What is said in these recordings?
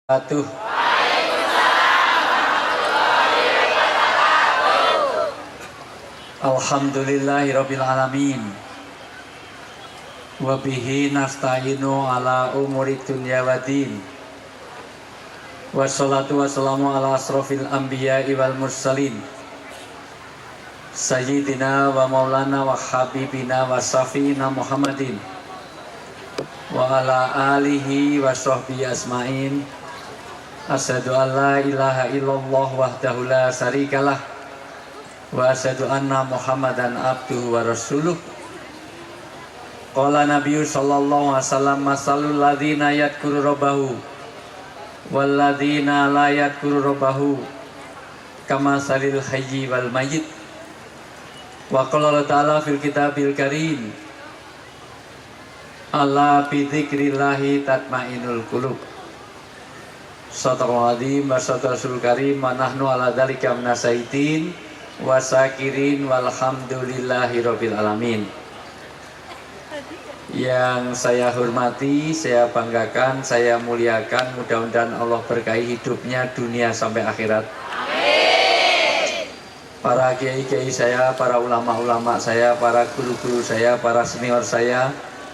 Atuh. Alhamdulillahirabbil alamin. Wa bihi nasta'inu ala umuri dunya waddin. Wassalatu wassalamu ala asrofil anbiya'i wal mursalin. Sayyidina wa maulana wa habibina wa safiina Muhammadin wa ala alihi wa sahbihi asma'in. Asyhadu an la ilaha illallah wahdahu la syarikalah wa asyhadu anna Muhammadan abduhu wa rasuluh. Qala Nabiyyu sallallahu alaihi wasallam masalul ladzina yadhkuru rabbahu wal ladzina la yadhkuru rabbahu kamasalil hayyi wal mayyit. Wa qala ta'ala fil kitabil karim ala bi dzikrillahi tatmainul qulub. Sadaqallahul azim wa sadaqal karim wa nahnu ala dzalika minasyaitin wa syakirin walhamdulillahi rabbil alamin. Yang saya hormati, saya banggakan, saya muliakan, mudah-mudahan Allah berkahi hidupnya dunia sampai akhirat. Amin. Para kiai-kiai saya, para ulama-ulama saya, para guru-guru saya, para senior saya,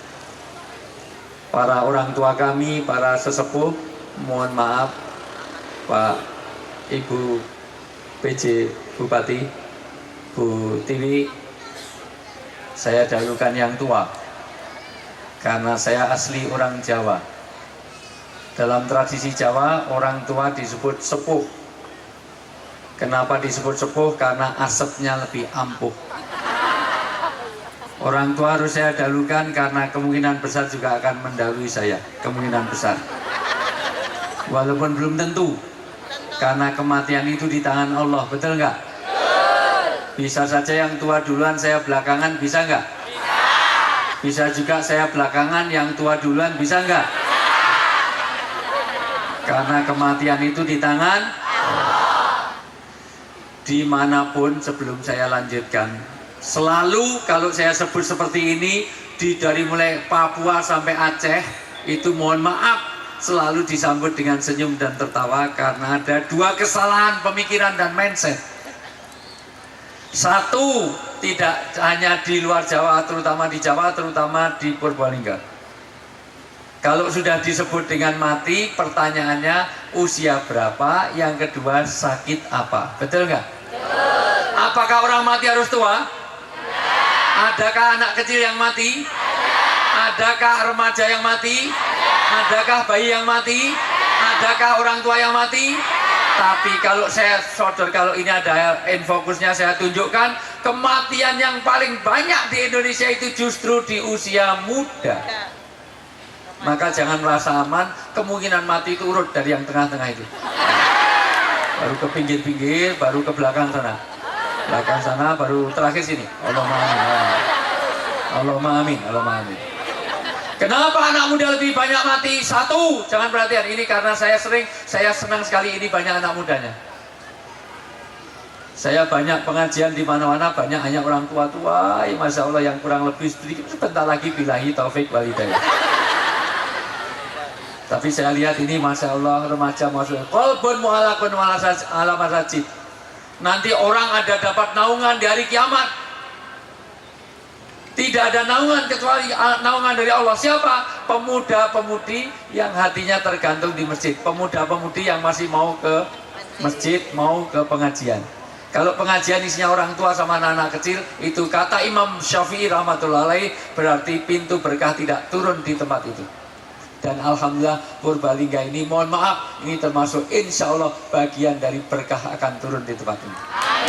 para orang tua kami, para sesepuh, mohon maaf Pak Ibu PJ Bupati, Bu Tiwi, saya dahulukan yang tua karena saya asli orang Jawa. Dalam tradisi Jawa, orang tua disebut sepuh. Kenapa disebut sepuh? Karena asapnya lebih ampuh. Orang tua harus saya dahulukan karena kemungkinan besar juga akan mendahului saya, kemungkinan besar. Walaupun belum tentu, karena kematian itu di tangan Allah, betul nggak? Bisa saja yang tua duluan, saya belakangan, bisa nggak? Bisa juga saya belakangan, yang tua duluan, bisa nggak? Karena kematian itu di tangan Allah. Dimanapun, sebelum saya lanjutkan, selalu kalau saya sebut seperti ini, dari mulai Papua sampai Aceh, itu mohon maaf, selalu disambut dengan senyum dan tertawa karena ada dua kesalahan pemikiran dan mindset. Satu, tidak hanya di luar Jawa, terutama di Jawa, terutama di Purbalingga. Kalau sudah disebut dengan mati, pertanyaannya usia berapa? Yang kedua, sakit apa? Betul nggak? Betul. Apakah orang mati harus tua? Adakah anak kecil yang mati? Adakah remaja yang mati? Adakah bayi yang mati? Adakah orang tua yang mati? Tapi kalau saya sodor, kalau ini ada infokusnya saya tunjukkan, kematian yang paling banyak di Indonesia itu justru di usia muda. Maka jangan merasa aman, kemungkinan mati itu urut dari yang tengah-tengah itu. Baru ke pinggir-pinggir, baru ke belakang sana. Belakang sana, baru terakhir sini. Allahumma amin. Allahumma amin. Allahumma amin. Kenapa anak muda lebih banyak mati? Satu, jangan perhatian ini karena saya senang sekali ini banyak anak mudanya. Saya banyak pengajian di mana-mana, banyak hanya orang tua-tua, masya Allah, yang kurang lebih sedikit sebentar lagi billahi taufik wal hidayah. Tapi saya lihat ini masya Allah remaja masuk qalbun mu'allaqun ala masajid. Nanti orang ada dapat naungan di hari kiamat. Tidak ada naungan kecuali naungan dari Allah. Siapa? Pemuda-pemudi yang hatinya tergantung di masjid. Pemuda-pemudi yang masih mau ke masjid, mau ke pengajian. Kalau pengajian isinya orang tua sama anak-anak kecil, itu kata Imam Syafi'i rahmatullahi alaih, berarti pintu berkah tidak turun di tempat itu. Dan alhamdulillah Purbalingga ini, mohon maaf, ini termasuk insya Allah bagian dari berkah akan turun di tempat ini.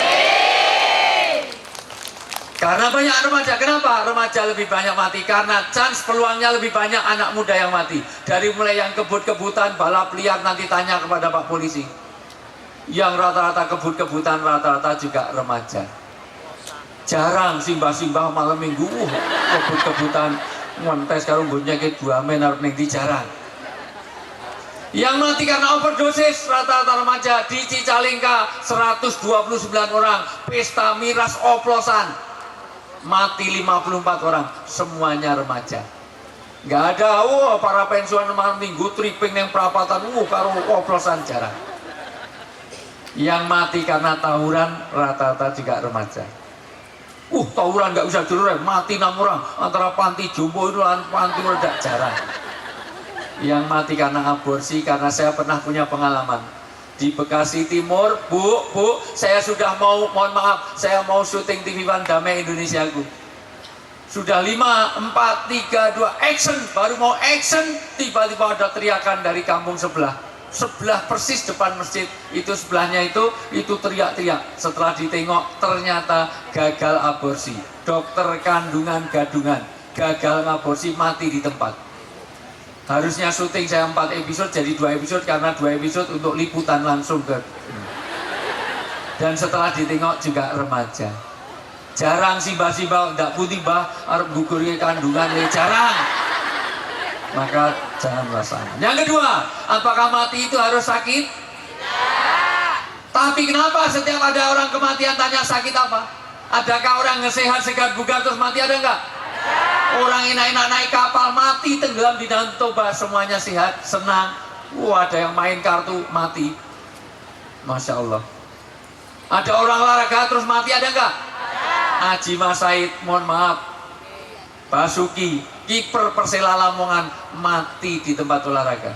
Karena banyak remaja. Kenapa remaja lebih banyak mati? Karena chance peluangnya lebih banyak anak muda yang mati. Dari mulai yang kebut-kebutan, balap liar, nanti tanya kepada Pak Polisi. Yang rata-rata kebut-kebutan, rata-rata juga remaja. Jarang simbah-simbah malam minggu, kebut-kebutan, ngontes karo mbunnya ke 2 men arep ning ndi jarang. Yang mati karena overdosis rata-rata remaja. Di Cicalengka 129 orang, pesta miras oplosan. Mati 54 orang, semuanya remaja. Nggak ada, para pensiunan malam minggu tripping yang perapatan, karo oplosan jarang. Yang mati karena tawuran rata-rata juga remaja. Tawuran nggak usah dulu, mati 6 orang antara panti jompo itu dan panti meledak jarang. Yang mati karena aborsi, karena saya pernah punya pengalaman di Bekasi Timur, Bu, saya sudah mohon maaf, saya mau syuting TV One Damai Indonesiaku. Sudah 5, 4, 3, 2, action. Baru mau action, tiba-tiba ada teriakan dari kampung sebelah persis depan masjid. Itu sebelahnya itu teriak-teriak. Setelah ditengok, ternyata gagal aborsi. Dokter kandungan gadungan, gagal aborsi, mati di tempat. Harusnya syuting saya 4 episode jadi 2 episode, karena 2 episode untuk liputan langsung ke. Dan setelah ditengok juga remaja. Jarang sih mbah, enggak putih mbah, arep gugurke kandungan, jarang. Maka janganlah sama. Yang kedua, apakah mati itu harus sakit? Tapi kenapa setiap ada orang kematian tanya sakit apa? Adakah orang sehat, segar, bugar terus mati, ada enggak? Orang enak-enak naik kapal mati, tenggelam di Danau Toba, semuanya sehat, senang. Ada yang main kartu mati. Masya Allah. Ada orang olahraga terus mati, ada enggak? Haji Mas Said, mohon maaf, Basuki, kiper Persela Lamongan, mati di tempat olahraga.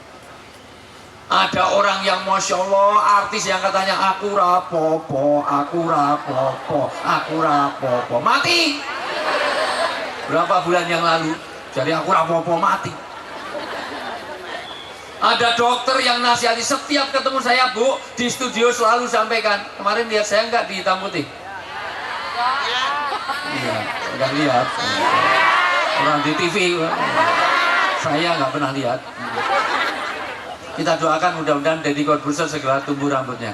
Ada orang yang Masya Allah, artis yang katanya aku rapopo, mati. Berapa bulan yang lalu, jadi aku rapopo, mati. Ada dokter yang nasihati, setiap ketemu saya Bu, di studio selalu sampaikan. Kemarin lihat saya enggak di hitam putih? Iya, enggak lihat. Orang di TV, saya nggak pernah lihat. Kita doakan mudah-mudahan Deddy Corbuzier segera tumbuh rambutnya.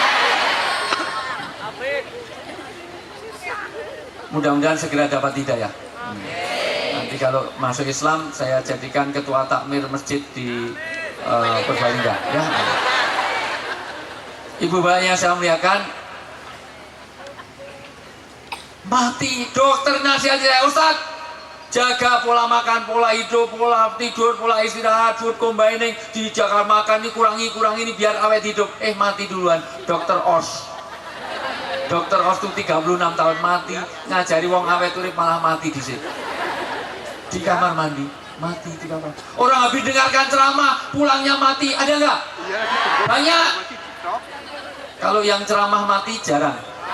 Mudah-mudahan segera dapat hidayah. Nanti kalau masuk Islam, saya jadikan ketua takmir masjid di Purbalingga. Ya. Ibu bapak yang saya muliakan, mati, dokter nasihati saya, Ustaz, jaga pola makan, pola hidup, pola tidur, pola istirahat, food combining, dijaga makan ini, kurangi ini biar awet hidup. Mati duluan. Dokter Os tuh 36 tahun mati, ngajari wong awet urip malah mati di situ. Di kamar mandi, mati di kamar. Orang habis dengarkan ceramah, pulangnya mati, ada nggak? Banyak. Kalau yang ceramah mati jarang.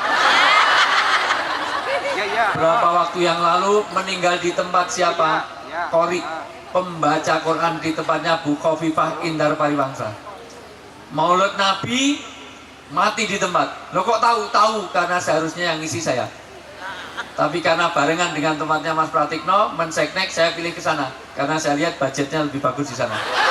Berapa waktu yang lalu meninggal di tempat siapa? Qori, pembaca Quran di tempatnya Bu Khofifah Indar Pariwangsa. Maulid Nabi mati di tempat. Loh kok tahu? Tahu karena seharusnya yang ngisi saya. Tapi karena barengan dengan tempatnya Mas Pratikno, Menseknek, saya pilih ke sana karena saya lihat budgetnya lebih bagus di sana.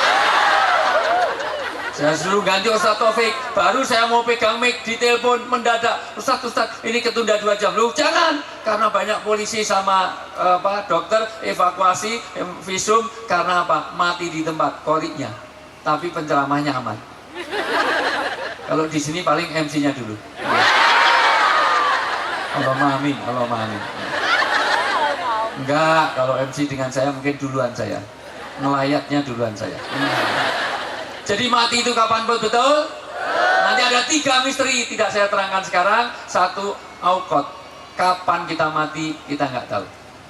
Saya suruh ganti Ustadz Taufik, baru saya mau pegang mic, ditelepon mendadak, Ustadz ini ketunda 2 jam. Loh jangan, karena banyak polisi sama dokter evakuasi visum, karena apa? Mati di tempat Qorinya. Tapi penceramahnya aman. Kalau di sini paling MC-nya dulu. Allahumma amin. Enggak, kalau MC dengan saya mungkin duluan saya. Ngelayatnya duluan saya. Jadi mati itu kapan betul? Nanti ada 3 misteri, tidak saya terangkan sekarang. 1, auqat. Kapan kita mati, kita nggak tahu.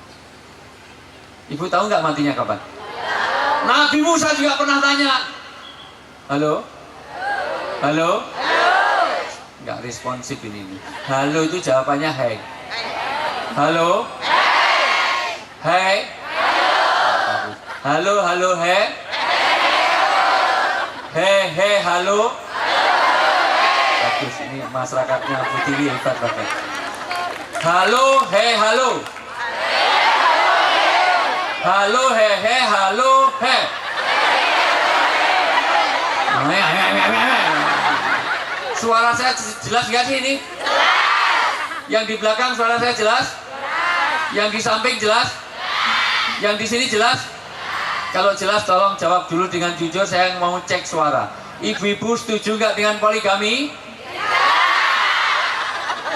Ibu tahu nggak matinya kapan? Nabi Musa juga pernah tanya. Halo? Nggak responsif ini. Halo itu jawabannya hai. Halo? Hai? Halo, hai? Halo. Bagus, ini masyarakatnya Putih hebat banget. Halo. Halo, halo. Suara saya jelas nggak sih ini? Yang di belakang suara saya jelas? Yang di samping jelas? Yang di sini jelas? Kalau jelas tolong jawab dulu dengan jujur, saya mau cek suara. Ibu-ibu setuju nggak dengan poligami?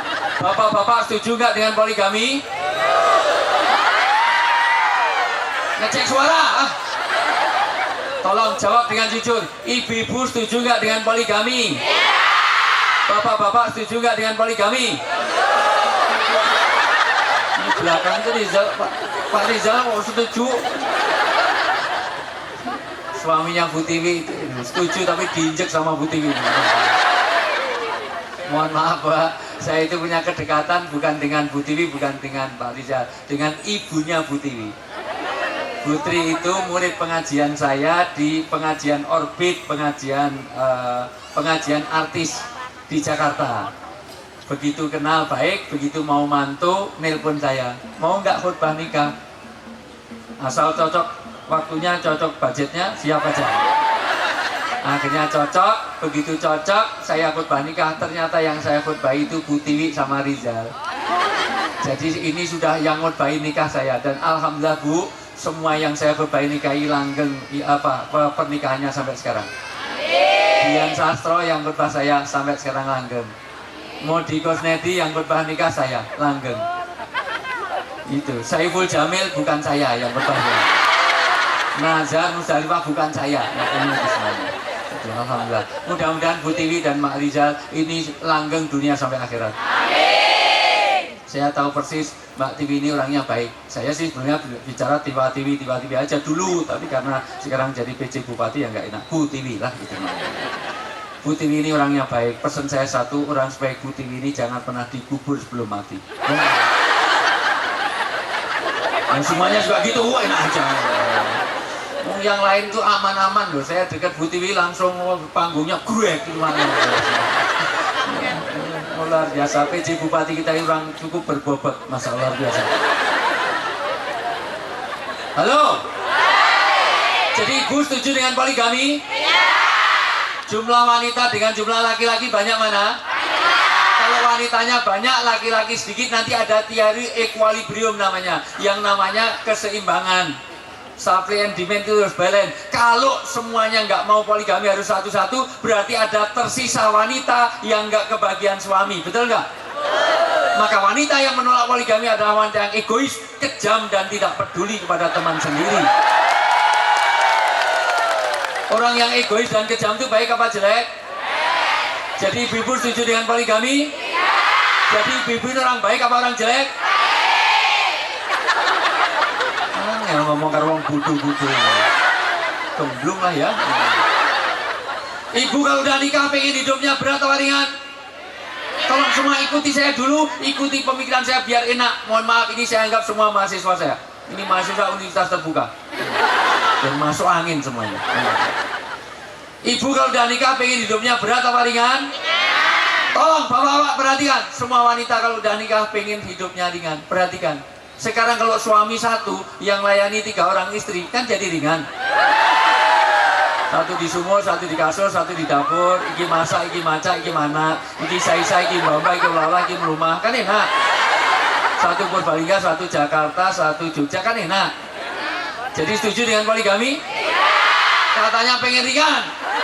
Bapak-bapak setuju nggak dengan poligami? Ngecek suara. Tolong jawab dengan jujur. Ibu-ibu setuju nggak dengan poligami? Bapak-bapak setuju nggak dengan poligami? Ini belakang itu Rizal, Pak Rizal mau setuju. Suaminya Bu Tiwi setuju tapi diinjek sama Bu Tiwi. Mohon maaf Pak, saya itu punya kedekatan bukan dengan Bu Tiwi, bukan dengan Pak Rizal, dengan ibunya Bu Tiwi. Putri itu murid pengajian saya di pengajian Orbit, pengajian artis di Jakarta. Begitu kenal baik, begitu mau mantu, nelpon saya, mau nggak khutbah nikah? Asal cocok waktunya, cocok budgetnya, siap aja. Akhirnya cocok, begitu cocok, saya khutbah nikah. Ternyata yang saya khutbah itu Bu Tiwi sama Rizal. Jadi ini sudah yang khutbah nikah saya, dan alhamdulillah Bu, semua yang saya khutbah nikahi langgeng pernikahannya sampai sekarang. Dian Sastro yang khutbah saya sampai sekarang langgeng. Modi Kosnedi yang khutbah nikah saya langgeng. Itu Saiful Jamil bukan saya yang khutbah. Nazar Musdalifah bukan saya. Ini semuanya. Alhamdulillah. Mudah-mudahan Bu Tiwi dan Mak Rizal ini langgeng dunia sampai akhirat. Saya tahu persis Mbak Tiwi ini orangnya baik. Saya sih sebenarnya bicara tiba-tiwi aja dulu, tapi karena sekarang jadi PJ Bupati ya nggak enak. Bu Tiwi lah gitu. Bu Tiwi ini orangnya baik. Pesan saya satu, orang sebaik Bu Tiwi ini jangan pernah dikubur sebelum mati. Dan semuanya juga gitu, enak aja. Yang lain tuh aman-aman loh. Saya dekat Bu Tiwi langsung panggungnya grek gitu mana. Luar biasa, PJ Bupati kita ini orang cukup berbobot, masa luar biasa. Halo? Jadi Ibu setuju dengan poligami? Iya. Jumlah wanita dengan jumlah laki-laki banyak mana? Kalau wanitanya banyak, laki-laki sedikit, nanti ada teori equilibrium namanya, yang namanya keseimbangan. Supply and demand itu harus balance. Kalau semuanya nggak mau poligami harus satu-satu, berarti ada tersisa wanita yang nggak kebagian suami, betul nggak? Maka wanita yang menolak poligami adalah wanita yang egois, kejam, dan tidak peduli kepada teman sendiri. Orang yang egois dan kejam itu baik apa jelek? Jadi ibu-ibu setuju dengan poligami? Jadi ibu-ibu ini orang baik apa orang jelek? Yang ngomong karo wong budu-budu. Gemblung lah ya. Ibu kalau udah nikah pengen hidupnya berat atau ringan? Tolong semua ikuti saya dulu, ikuti pemikiran saya biar enak. Mohon maaf, ini saya anggap semua mahasiswa saya. Ini mahasiswa universitas terbuka. Dan masuk angin semuanya. Ibu kalau udah nikah pengen hidupnya berat atau ringan? Tolong bapak-bapak perhatikan. Semua wanita kalau udah nikah pengen hidupnya ringan. Perhatikan. Sekarang kalau suami satu yang layani 3 orang istri kan jadi ringan. Satu di sumur, satu di kasur, satu di dapur, iki masak, iki maca, iki mana, iki sai-sai, iki mbak, iki lala, iki melumah, kan enak. Satu Purbalingga, satu Jakarta, satu Jogja, kan enak. Jadi setuju dengan poligami? Katanya pengen ringan.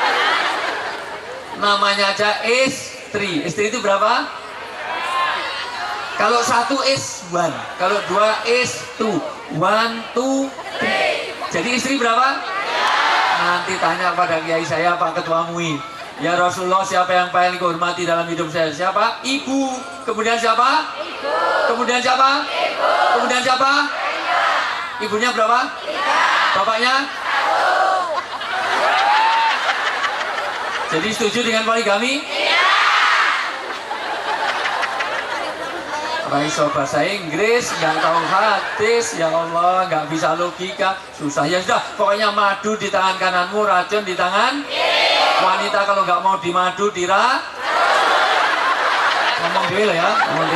Namanya aja istri. Istri itu berapa? Kalau 1 is 1, kalau 2 is 2, 1, 2, 3. Jadi istri berapa? Nanti tanya pada kiai saya, Pak Ketua MUI. Ya Rasulullah, siapa yang paling dihormati dalam hidup saya? Siapa? Ibu. Kemudian siapa? Ibu. Kemudian siapa? Ibu. Kemudian siapa? Ibu. Ibunya berapa? 3. Bapaknya? 1. Jadi setuju dengan poligami? Iya. Raiso bahasa Inggris, nggak tahu hadis, ya Allah, nggak bisa logika, susah. Ya sudah, pokoknya madu di tangan kananmu, racun di tangan wanita. Kalau nggak mau dimadu, ngomong dulu ya,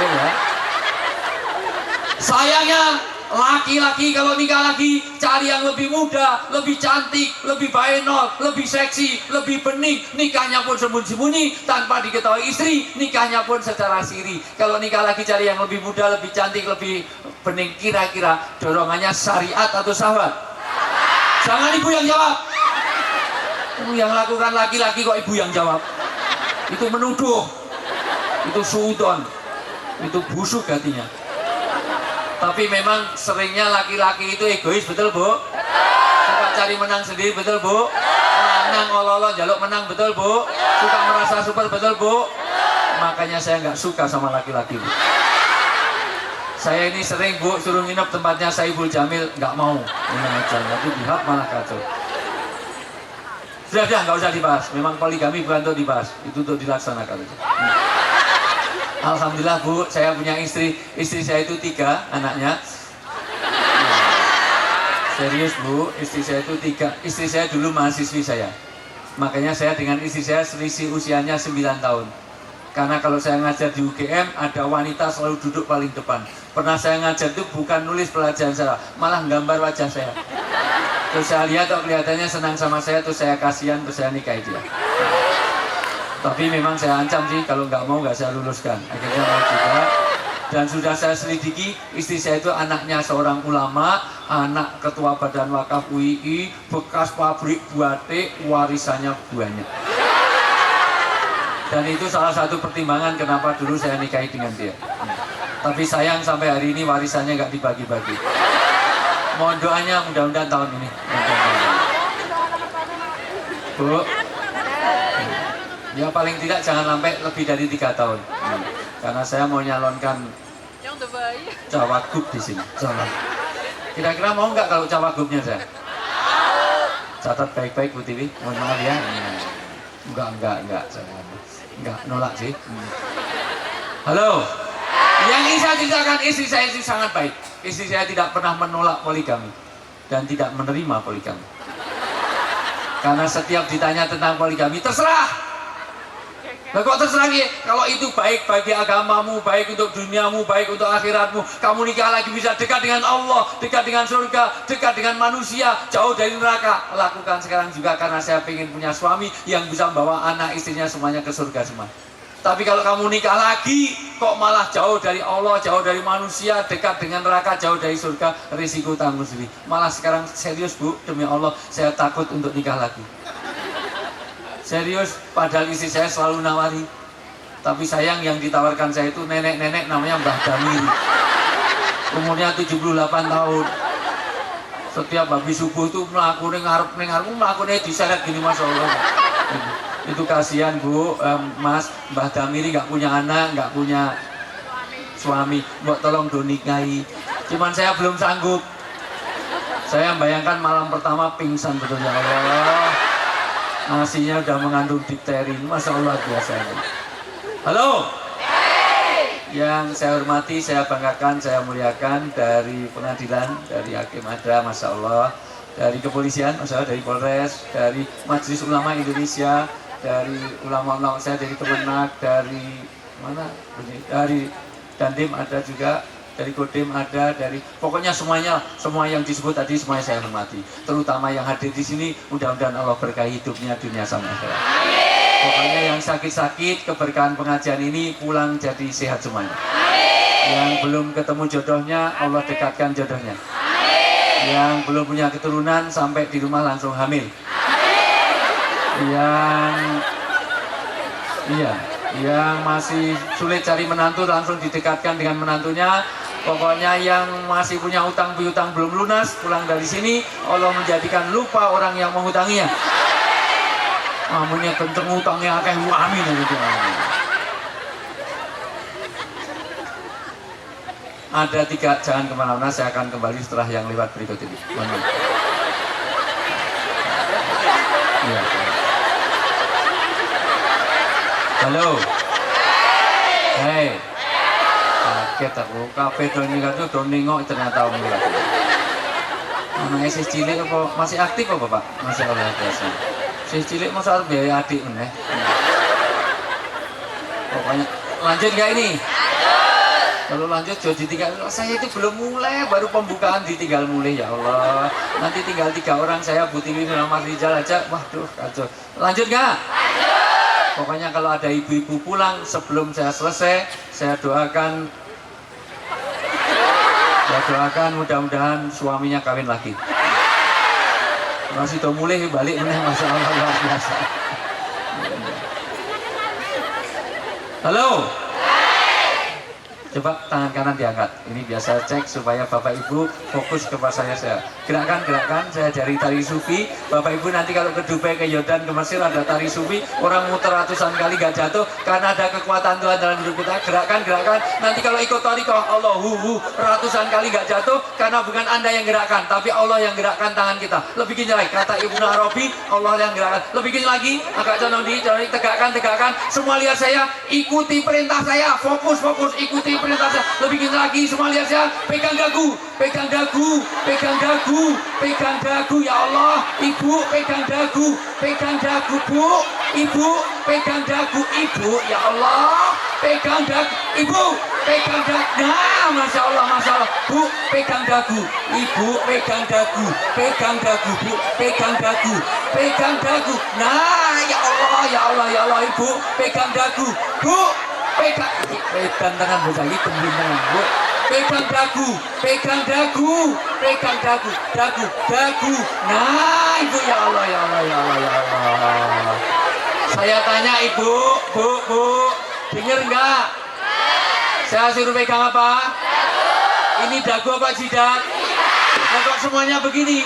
Sayangnya laki-laki kalau nikah lagi cari yang lebih muda, lebih cantik, lebih baenol, lebih seksi, lebih bening. Nikahnya pun sembunyi-sembunyi tanpa diketahui istri, nikahnya pun secara siri. Kalau nikah lagi cari yang lebih muda, lebih cantik, lebih bening, kira-kira dorongannya syariat atau syahwat? Jangan ibu yang jawab. Yang lakukan laki-laki kok ibu yang jawab? Itu menuduh, itu suudon, itu busuk hatinya. Tapi memang seringnya laki-laki itu egois, betul Bu? Suka cari menang sendiri, betul Bu? Menang ololo jaluk menang, betul Bu? Suka merasa super, betul Bu? Makanya saya nggak suka sama laki-laki Bu. Saya ini sering Bu suruh nginep tempatnya Saiful Jamil, nggak mau. Ini aja, nanti dihap malah kacau. Sudah, nggak usah dibahas. Memang poligami bukan untuk dibahas, itu untuk dilaksanakan. Alhamdulillah Bu, saya punya istri saya itu 3 anaknya. Serius Bu, istri saya itu 3. Istri saya dulu mahasiswi saya. Makanya saya dengan istri saya selisih usianya 9 tahun. Karena kalau saya ngajar di UGM, ada wanita selalu duduk paling depan. Pernah saya ngajar itu bukan nulis pelajaran saya, malah gambar wajah saya. Terus saya lihat kok kelihatannya senang sama saya, terus saya kasihan, terus saya nikahi dia. Tapi memang saya ancam sih, kalau nggak mau nggak saya luluskan. Akhirnya mau juga. Dan sudah saya selidiki, istri saya itu anaknya seorang ulama, anak ketua badan wakaf UII, bekas pabrik batik, warisannya banyak. Dan itu salah satu pertimbangan kenapa dulu saya nikahi dengan dia. Tapi sayang sampai hari ini warisannya nggak dibagi-bagi. Mohon doanya mudah-mudahan tahun ini. Bu, ya paling tidak jangan sampai lebih dari 3 tahun. Karena saya mau nyalonkan cawagup di sini. Kira-kira mau nggak kalau cawagupnya saya? Catat baik-baik Bu Tiwi. Mohon maaf ya. Enggak. Saya enggak nolak sih. Halo. Yang saya ceritakan, istri saya itu sangat baik. Istri saya tidak pernah menolak poligami dan tidak menerima poligami. Karena setiap ditanya tentang poligami, terserah. Nah, kok terserah ya? Kalau itu baik bagi agamamu, baik untuk duniamu, baik untuk akhiratmu, kamu nikah lagi bisa dekat dengan Allah, dekat dengan surga, dekat dengan manusia, jauh dari neraka. Lakukan sekarang juga karena saya ingin punya suami yang bisa membawa anak istrinya semuanya ke surga semua. Tapi kalau kamu nikah lagi, kok malah jauh dari Allah, jauh dari manusia, dekat dengan neraka, jauh dari surga, risiko tanggung sendiri. Malah sekarang serius Bu, demi Allah, saya takut untuk nikah lagi. Serius, padahal istri saya selalu nawari. Tapi sayang yang ditawarkan saya itu nenek-nenek namanya Mbah Damiri. Umurnya 78 tahun. Setiap habis subuh itu melakukan melakukan diseret gini Masya Allah. Itu kasihan Bu, Mas, Mbah Damiri nggak punya anak, nggak punya suami. Mbok tolong donikahi. Cuman saya belum sanggup. Saya bayangkan malam pertama pingsan betul ya Allah. Nasinya udah mengandung difteri, Masya Allah biasa. Halo. Yang saya hormati, saya banggakan, saya muliakan dari pengadilan, dari hakim ada, Masya Allah, dari kepolisian, Masya Allah, dari Polres, dari Majelis Ulama Indonesia, dari ulama-ulama saya dari Kemenak, dari mana? Dari Dandim ada juga, dari Kodim ada, dari pokoknya semuanya, semua yang disebut tadi semuanya saya hormati. Terutama yang hadir di sini, mudah-mudahan Allah berkahi hidupnya dunia sama akhirat. Pokoknya yang sakit-sakit, keberkahan pengajian ini pulang jadi sehat semuanya. Yang belum ketemu jodohnya, Allah dekatkan jodohnya. Yang belum punya keturunan, sampai di rumah langsung hamil. Yang masih sulit cari menantu, langsung didekatkan dengan menantunya. Pokoknya yang masih punya utang piutang belum lunas, pulang dari sini Allah menjadikan lupa orang yang menghutanginya. Amunnya kenceng utangnya akeh, amin gitu. Ada 3, jangan kemana-mana, saya akan kembali setelah yang lewat berikut ini. Ya. Halo. Hei. Kaget aku, kabeh do nyingkat do nengok ternyata om lagi. Anaknya si cilik apa masih aktif apa Pak? Masih Allah biasa. Si cilik masa harus biaya adik meneh. Pokoknya lanjut nggak ini? Kalau lanjut jadi ditinggal, saya itu belum mulai, baru pembukaan ditinggal mulai ya Allah. Nanti tinggal 3 orang saya Bu Tiwi sama Rizal aja, waduh kacau. Lanjut nggak? Pokoknya kalau ada ibu-ibu pulang sebelum saya selesai, saya doakan mudah-mudahan suaminya kawin lagi. Masih tuh mulai balik meneh Masya Allah luar biasa. Halo. Coba tangan kanan diangkat. Ini biasa cek supaya Bapak Ibu fokus kepada saya. Gerakan, saya dari tari sufi. Bapak Ibu nanti kalau ke Dubai, ke Yordan, ke Mesir ada tari sufi. Orang muter ratusan kali gak jatuh karena ada kekuatan Tuhan dalam hidup kita. Gerakan. Nanti kalau ikut tari kok Allahu ratusan kali gak jatuh karena bukan Anda yang gerakkan, tapi Allah yang gerakkan tangan kita. Lebih gini lagi, kata Ibnu Arabi, Allah yang gerakkan. Lebih gini lagi, agak condong tegakkan. Semua lihat saya, ikuti perintah saya, fokus, ikuti perintah saya. Lebih gini lagi, semua lihat saya, pegang dagu, ya Allah. Ibu pegang dagu, Bu. Ibu pegang dagu, Ibu, ya Allah. Pegang dagu, Ibu pegang dagu. Nah, Masya Allah. Bu pegang dagu, Ibu pegang dagu, Bu pegang dagu. Nah, ya Allah, Ibu pegang dagu, Bu pegang tangan bocah ini, tembing tangan, Bu. Pegang dagu. Nah, Ibu, ya Allah. Saya tanya Ibu, Bu, dengar enggak? Saya suruh pegang apa? Ini dagu apa jidat? Nah, kok semuanya begini?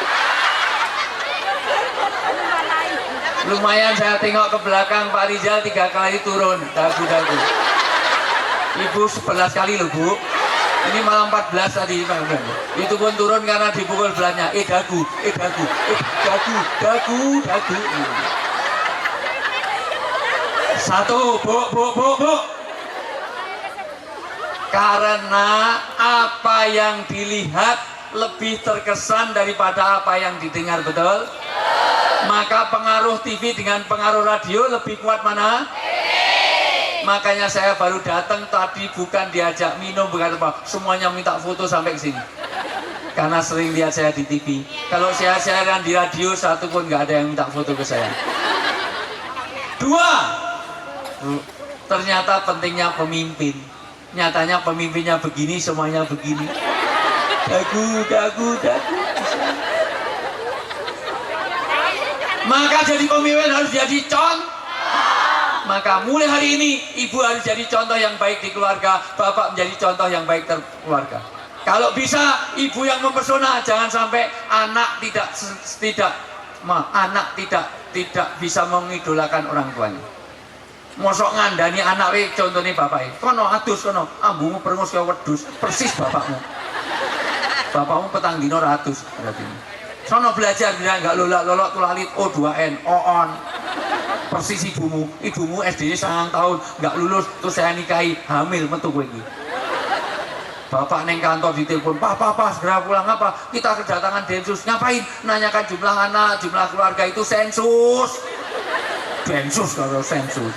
Lumayan saya tengok ke belakang Pak Rizal 3 kali turun dagu. Ibu 11 kali loh, Bu. Ini malah 14 tadi. Itu pun turun karena dipukul belakangnya. Dagu. Satu, Bu. Karena apa yang dilihat lebih terkesan daripada apa yang didengar, betul? Maka pengaruh TV dengan pengaruh radio lebih kuat mana? Makanya saya baru datang tadi bukan diajak minum, bukan apa, semuanya minta foto sampai ke sini. Karena sering lihat saya di TV. Kalau saya siaran di radio, satu pun nggak ada yang minta foto ke saya. 2, ternyata pentingnya pemimpin. Nyatanya pemimpinnya begini, semuanya begini. Dagu. Maka jadi pemimpin harus jadi contoh. Maka mulai hari ini ibu harus jadi contoh yang baik di keluarga, bapak menjadi contoh yang baik keluarga. Kalau bisa ibu yang mempesona, jangan sampai anak tidak bisa mengidolakan orang tuanya. Mosok ngandani anak contohnya bapak kono adus kono ambumu perengus kaya wedus persis bapakmu petang dino ratus berarti. Sono belajar bilang nggak lolok tulalit O2N on persis ibumu SD 9 tahun nggak lulus terus saya nikahi hamil metu kowe iki. Bapak neng kantor ditelepon, Pak, segera pulang apa? Kita kedatangan Densus, ngapain? Nanyakan jumlah anak, jumlah keluarga itu sensus. Densus kalau sensus.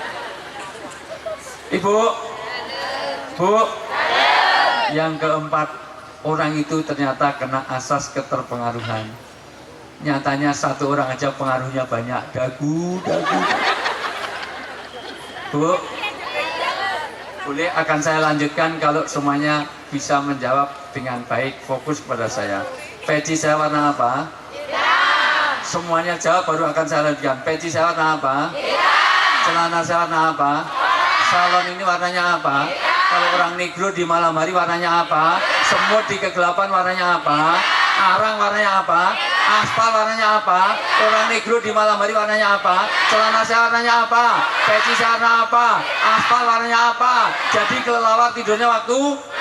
Ibu, Bu, yang keempat, orang itu ternyata kena asas keterpengaruhan. Nyatanya satu orang aja pengaruhnya banyak. Dagu. Bu, boleh akan saya lanjutkan kalau semuanya bisa menjawab dengan baik, fokus kepada saya. Peci saya warna apa? Hitam. Semuanya jawab baru akan saya lanjutkan. Peci saya warna apa? Hitam. Celana saya warna apa? Salon ini warnanya apa? Kalau orang negro di malam hari warnanya apa? Semut di kegelapan warnanya apa? Arang warnanya apa? Aspal warnanya apa? Orang negro di malam hari warnanya apa? Celana saya warnanya apa? Peci saya warna apa? Aspal warnanya apa? Jadi kelelawar tidurnya waktu?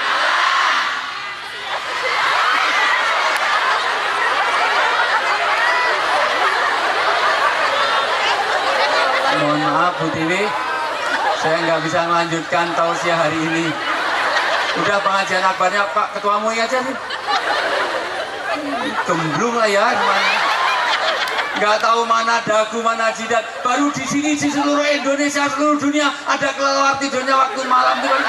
Mohon maaf Bu Tiwi, saya nggak bisa melanjutkan tausiah hari ini. Udah pengajian akbarnya Pak Ketua MUI aja nih. Gemblung lah ya, nggak tahu mana dagu mana jidat. Baru di sini di seluruh Indonesia, seluruh dunia ada kelelawar tidurnya waktu malam tuh.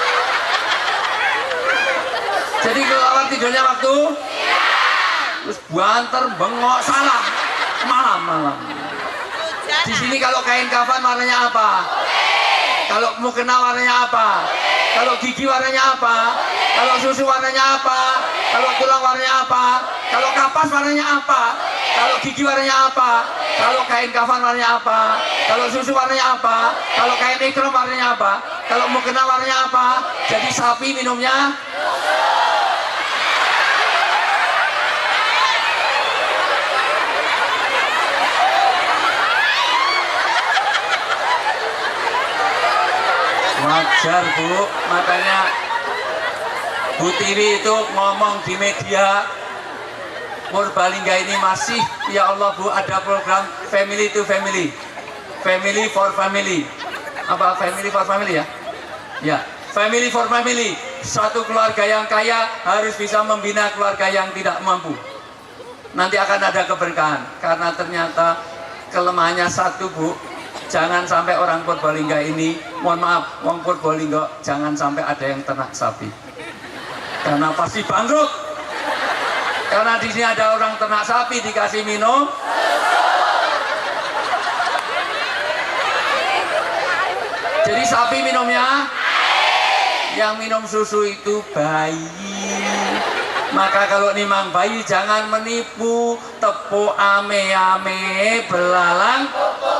Jadi kelelawar tidurnya waktu? Terus banter, bengok, salah malam. Di sini kalau kain kafan warnanya apa? Kalau mukena warnanya apa? Kalau gigi warnanya apa? Kalau susu warnanya apa? Kalau tulang warnanya apa? Kalau kapas warnanya apa? Kalau gigi warnanya apa? Kalau kain kafan warnanya apa? Kalau susu warnanya apa? Kalau kain ikram warnanya apa? Kalau mau kenal warnanya apa? Jadi sapi minumnya wajar Bu, makanya Bu Tiwi itu ngomong di media Purbalingga ini masih, ya Allah Bu, ada program family to family, family for family, apa family for family ya? Ya, family for family. Suatu keluarga yang kaya harus bisa membina keluarga yang tidak mampu. Nanti akan ada keberkahan, karena ternyata kelemahannya satu Bu, jangan sampai orang Purbalingga ini, mohon maaf, orang Purbalingga jangan sampai ada yang ternak sapi, karena pasti bangkrut. Karena di sini ada orang ternak sapi dikasih minum. Jadi sapi minumnya, yang minum susu itu bayi. Maka kalau nimang bayi jangan menipu, tepuk ame-ame belalang.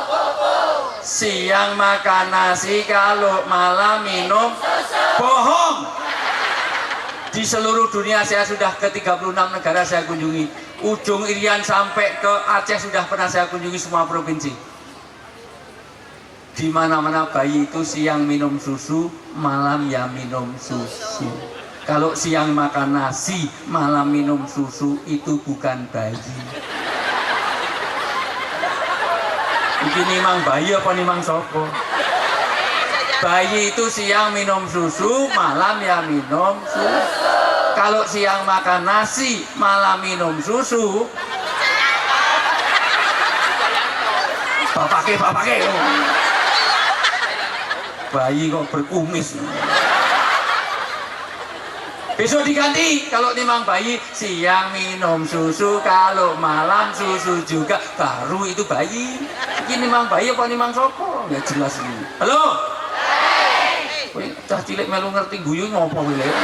Siang makan nasi, kalau malam minum bohong. Di seluruh dunia saya sudah ke 36 negara saya kunjungi. Ujung Irian sampai ke Aceh sudah pernah saya kunjungi semua provinsi. Di mana-mana bayi itu siang minum susu, malam ya minum susu. Kalau siang makan nasi, malam minum susu, itu bukan bayi. Ini nimang bayi apa nimang sopo? Bayi itu siang minum susu, malam ya minum susu. Kalau siang makan nasi, malam minum susu. Bapake. Bayi kok berkumis. Besok diganti, kalau nimang bayi siang minum susu, kalau malam susu juga, baru itu bayi. Ini nimang bayi apa nimang sopo? Ya jelas ini. Halo? Cah cilik melu ngerti guyu ngopo kowe lek.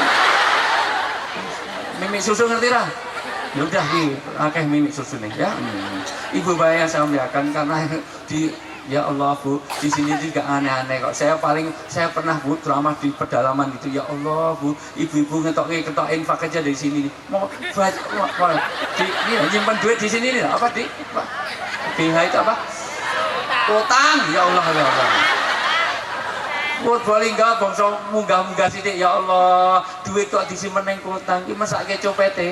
Mimik susu ngerti ra? Ya udah iki akeh mimik susu nih ya. Ibu bayi saya muliakan karena di ya Allah Bu, di sini juga aneh-aneh kok. Saya pernah Bu ceramah di pedalaman gitu. Ya Allah Bu, ibu-ibu ketok infak aja dari sini. Mau ini nyimpen duit di sini nih. Apa di? BH itu apa? Utang. Ya Allah ya Allah. Purbalingga bangsa munggah-munggah sithik ya Allah, duit kok disimpen ning kutang iki mesake copete.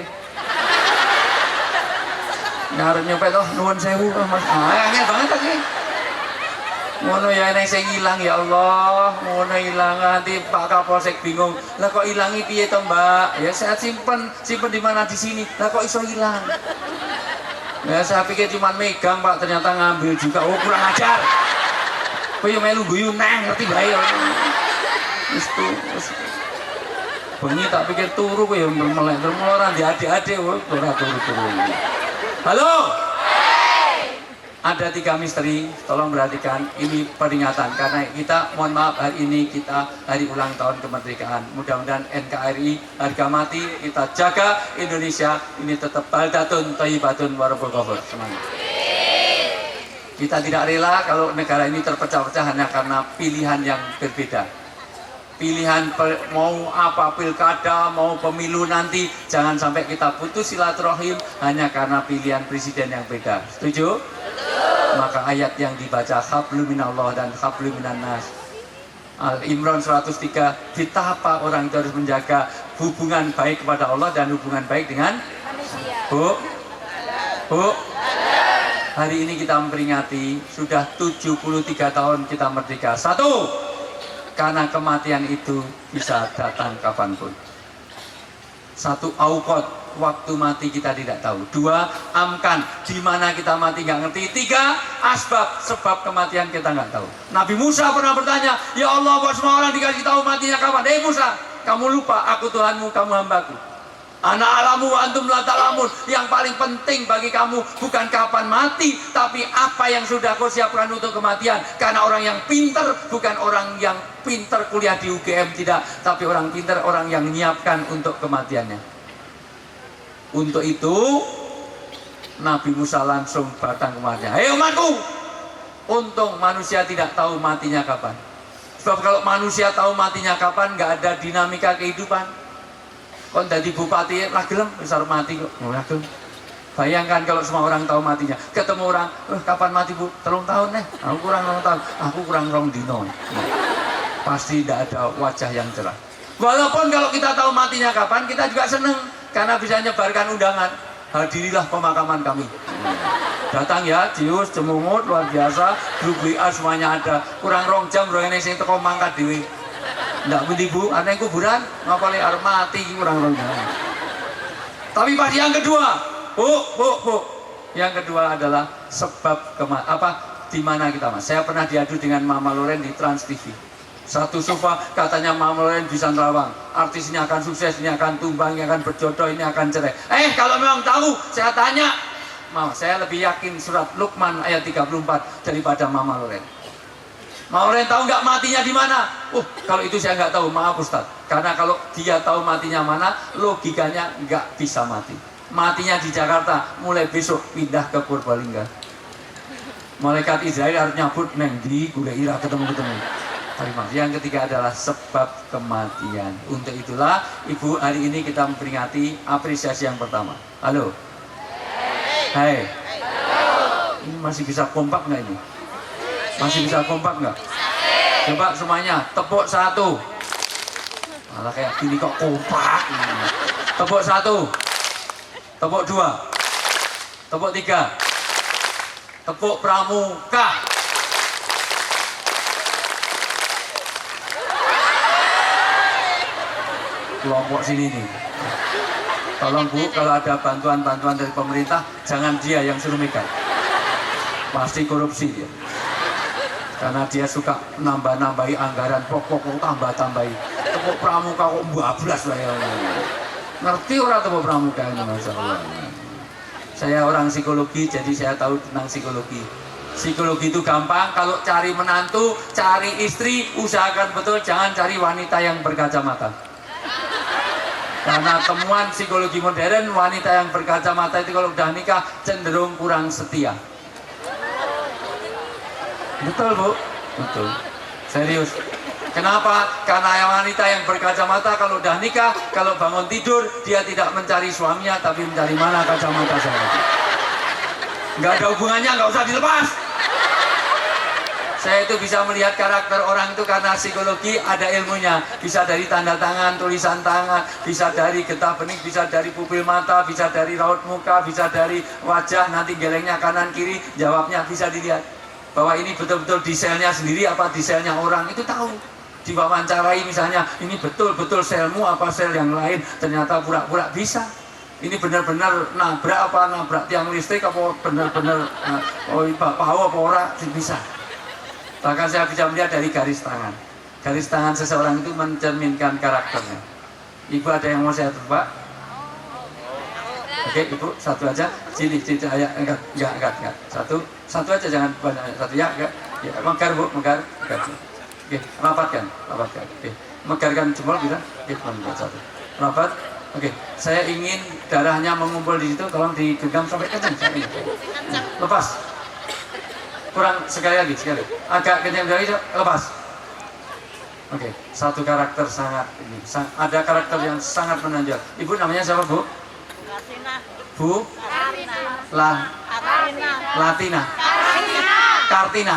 Ngarep nyopet oh nuwun sewu Mas. Angel banget iki. Ngono ya nek sing ilang ya Allah, ngono ilang nanti Pak Kapolsek bingung. Lah kok ilangi piye to, Mbak? Ya saya simpen di mana di sini. Lah kok iso ilang? Ya saya pikir cuma megang Pak, ternyata ngambil juga. Oh kurang ajar. Kowe melu guyu nang ngerti bae ya. Wis bengi tak pikir turu kowe ya melek ora di adik-adik ora turu-turu. Halo. Ada 3 misteri, tolong perhatikan, ini peringatan karena kita mohon maaf hari ini kita hari ulang tahun kemerdekaan. Mudah-mudahan NKRI harga mati kita jaga Indonesia ini tetap baldatun thayyibatun warabul ghafur. Semangat. Kita tidak rela kalau negara ini terpecah-pecah hanya karena pilihan yang berbeda. Pilihan mau apa pilkada, mau pemilu nanti, jangan sampai kita putus silaturahim hanya karena pilihan presiden yang beda. Setuju? Maka ayat yang dibaca hablum minallah dan hablum minannas. Al-Imran 103, betapa orang itu harus menjaga hubungan baik kepada Allah dan hubungan baik dengan manusia. Bu, hari ini kita memperingati sudah 73 tahun kita merdeka. 1, karena kematian itu bisa datang kapanpun. 1, auqat, waktu mati kita tidak tahu. 2, amkan, di mana kita mati nggak ngerti. 3, asbab, sebab kematian kita nggak tahu. Nabi Musa pernah bertanya, ya Allah, buat semua orang dikasih tahu matinya kapan. Musa, kamu lupa, aku Tuhanmu, kamu hambaku. Ana alamu wa antum la ta'lamun. Yang paling penting bagi kamu bukan kapan mati, tapi apa yang sudah kau siapkan untuk kematian. Karena orang yang pintar bukan orang yang pintar kuliah di UGM, tidak, tapi orang pintar orang yang menyiapkan untuk kematiannya. Untuk itu Nabi Musa langsung datang kematian. Hei umatku, untung manusia tidak tahu matinya kapan. Sebab kalau manusia tahu matinya kapan, nggak ada dinamika kehidupan. Kon jadi bupati, lah gelem, besar mati kok, lah gelem. Bayangkan kalau semua orang tahu matinya. Ketemu orang, kapan mati bu? 3 tahun nih, aku kurang 2 tahun, aku kurang 2 dino. Pasti tidak ada wajah yang cerah. Walaupun kalau kita tahu matinya kapan, kita juga seneng. Karena bisa nyebarkan undangan. Hadirilah pemakaman kami. Datang ya, Jius, Cemungut, luar biasa. Grup WA semuanya ada. Kurang 2 jam, roh ini sing teko mangkat dewi. Nggak bendi bu, aneh kuburan, ngapalin arep mati kurang 2 jam. Tapi pas yang kedua, Bu. Yang kedua adalah sebab di mana kita mas. Saya pernah diadu dengan Mama Loren di Trans TV. Satu sofa katanya Mama Loren bisa nerawang. Artis ini akan sukses, ini akan tumbang, ini akan berjodoh, ini akan cerai. Kalau memang tahu, saya tanya. Mama, saya lebih yakin surat Luqman ayat 34 daripada Mama Loren. Mama Loren tahu nggak matinya di mana? Kalau itu saya nggak tahu, maaf Ustaz. Karena kalau dia tahu matinya mana, logikanya nggak bisa mati. Matinya di Jakarta, mulai besok pindah ke Purbalingga. Malaikat Israel harus nyabut neng di Guleira ketemu. Yang ketiga adalah sebab kematian. Untuk itulah Ibu, hari ini kita memperingati apresiasi yang pertama. Halo. Hai. Ini masih bisa kompak nggak ini? Masih bisa kompak nggak? Coba semuanya tepuk 1. Malah kayak gini kok kompak. Tepuk 1. Tepuk 2, tepuk 3, tepuk pramuka. Kelompok sini nih. Tolong Bu, kalau ada bantuan-bantuan dari pemerintah, jangan dia yang suruh megang. Pasti korupsi dia. Karena dia suka nambah-nambahi anggaran pokok, tambah-tambahi. Tepuk pramuka kok bablas lah ya. Ngerti orang tepuk pramuka ini masalah. Saya orang psikologi, jadi saya tahu tentang psikologi. Psikologi itu gampang. Kalau cari menantu, cari istri, usahakan betul jangan cari wanita yang berkacamata. Karena temuan psikologi modern, wanita yang berkacamata itu kalau udah nikah cenderung kurang setia. Betul Bu? Betul. Serius. Kenapa? Karena wanita yang berkacamata kalau udah nikah, kalau bangun tidur, dia tidak mencari suaminya, tapi mencari mana kacamata saya. Nggak ada hubungannya, nggak usah dilepas. Saya itu bisa melihat karakter orang itu karena psikologi ada ilmunya. Bisa dari tanda tangan, tulisan tangan, bisa dari getah bening, bisa dari pupil mata, bisa dari raut muka, bisa dari wajah, nanti gelengnya kanan kiri, jawabnya bisa dilihat. Bahwa ini betul-betul di selnya sendiri apa di selnya orang, itu tahu. Diwawancarai misalnya, ini betul-betul selmu apa sel yang lain, ternyata pura-pura bisa. Ini benar-benar nabrak apa nabrak tiang listrik apa benar-benar bau apa ora, bisa. Bahkan saya bisa melihat dari garis tangan. Garis tangan seseorang itu mencerminkan karakternya. Ibu ada yang mau saya tebak? Oke, Ibu, satu aja. Sini, ayo, enggak. Satu aja, jangan banyak. Satu ya, enggak. Ya, megar Bu, megar. Oke, rapatkan. Oke, megarkan jempol kita. Oke, satu. Rapat. Oke, saya ingin darahnya mengumpul di situ. Tolong digenggam sampai kencang. Lepas. Kurang sekali lagi. Agak kencang lagi, lepas. Oke, satu karakter sangat ini. Ada karakter yang sangat menonjol. Ibu namanya siapa Bu? Latina. Bu? Latina. Kartina.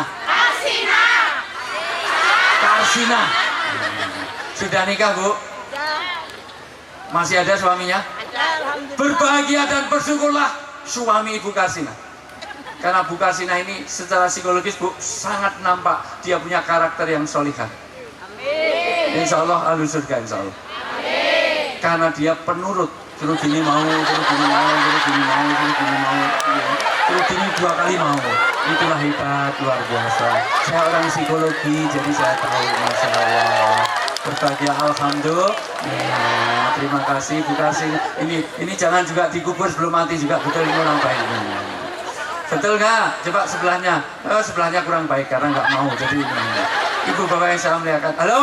Karsina. Sudah nikah Bu? Masih ada suaminya? Berbahagia dan bersyukurlah suami Ibu Karsina. Karena Bu Karsina ini secara psikologis Bu sangat nampak dia punya karakter yang solihah. Insya Allah ahlu surga, insya Allah. Karena dia penurut. Suruh gini mau, suruh gini mau, suruh gini mau, suruh gini mau, suruh gini 2 kali mau. Itulah hebat, luar biasa. Saya orang psikologi, jadi saya tahu, Masya Allah. Berbahagia, alhamdulillah. Terima kasih, Bu Karsina. Ini jangan juga dikubur sebelum mati juga, betul ini orang baik. Betul nggak? Coba sebelahnya. Sebelahnya kurang baik karena nggak mau. Jadi Ibu Bapak yang saya muliakan. Halo.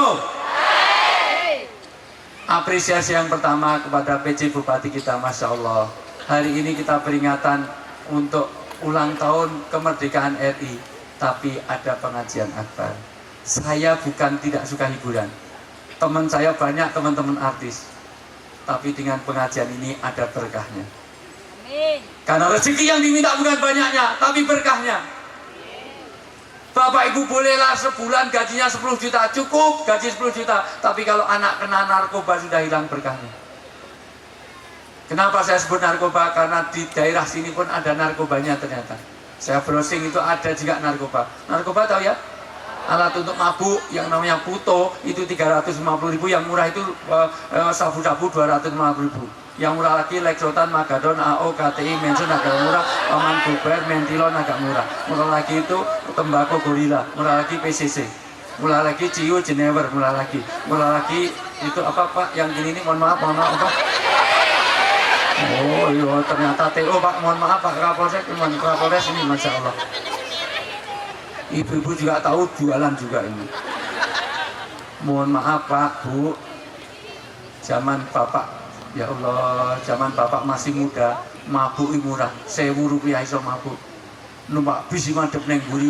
Apresiasi yang pertama kepada PJ Bupati kita, Masya Allah. Hari ini kita peringatan untuk ulang tahun kemerdekaan RI, tapi ada pengajian akbar. Saya bukan tidak suka hiburan. Teman saya banyak, teman-teman artis. Tapi dengan pengajian ini ada berkahnya. Amin. Karena rezeki yang diminta bukan banyaknya, tapi berkahnya. Bapak Ibu bolehlah sebulan gajinya 10 juta, cukup gaji 10 juta. Tapi kalau anak kena narkoba sudah hilang berkahnya. Kenapa saya sebut narkoba? Karena di daerah sini pun ada narkobanya ternyata. Saya browsing itu ada juga narkoba. Narkoba tahu ya? Alat untuk mabuk yang namanya puto itu 350.000, yang murah itu sabu-sabu 250.000. Yang murah lagi Lexotan, Magadon, AO, KTI, Mensun agak murah, Oman Gober, Mentilon agak murah. Murah lagi itu tembakau gorila, murah lagi PCC, murah lagi Ciu, Jenever, murah lagi itu apa Pak yang gini ini, mohon maaf Pak. Oh iya ternyata TO Pak, mohon maaf Pak Kapolres ini, Masya Allah. Ibu-ibu juga tahu jualan juga ini. Mohon maaf Pak, Bu, zaman Bapak, ya Allah, zaman Bapak masih muda, mabuk murah, 1.000 rupiah iso mabuk. Numpak bis madep neng buri.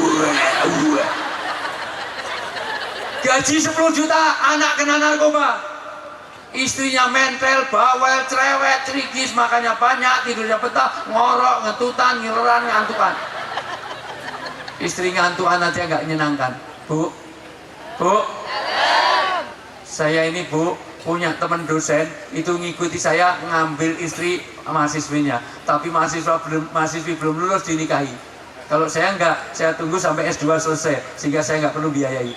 Gaji 10 juta, anak kena narkoba. Istrinya mentel, bawel, cerewet, cerigis, makannya banyak, tidurnya betah, ngorok, ngetutan, ngileran, ngantukan. Istri ngantukan aja nggak nyenangkan. Bu, saya ini Bu punya teman dosen itu ngikuti saya ngambil istri mahasiswinya, tapi mahasiswi belum lulus dinikahi. Kalau saya enggak, saya tunggu sampai S2 selesai sehingga saya nggak perlu biayai.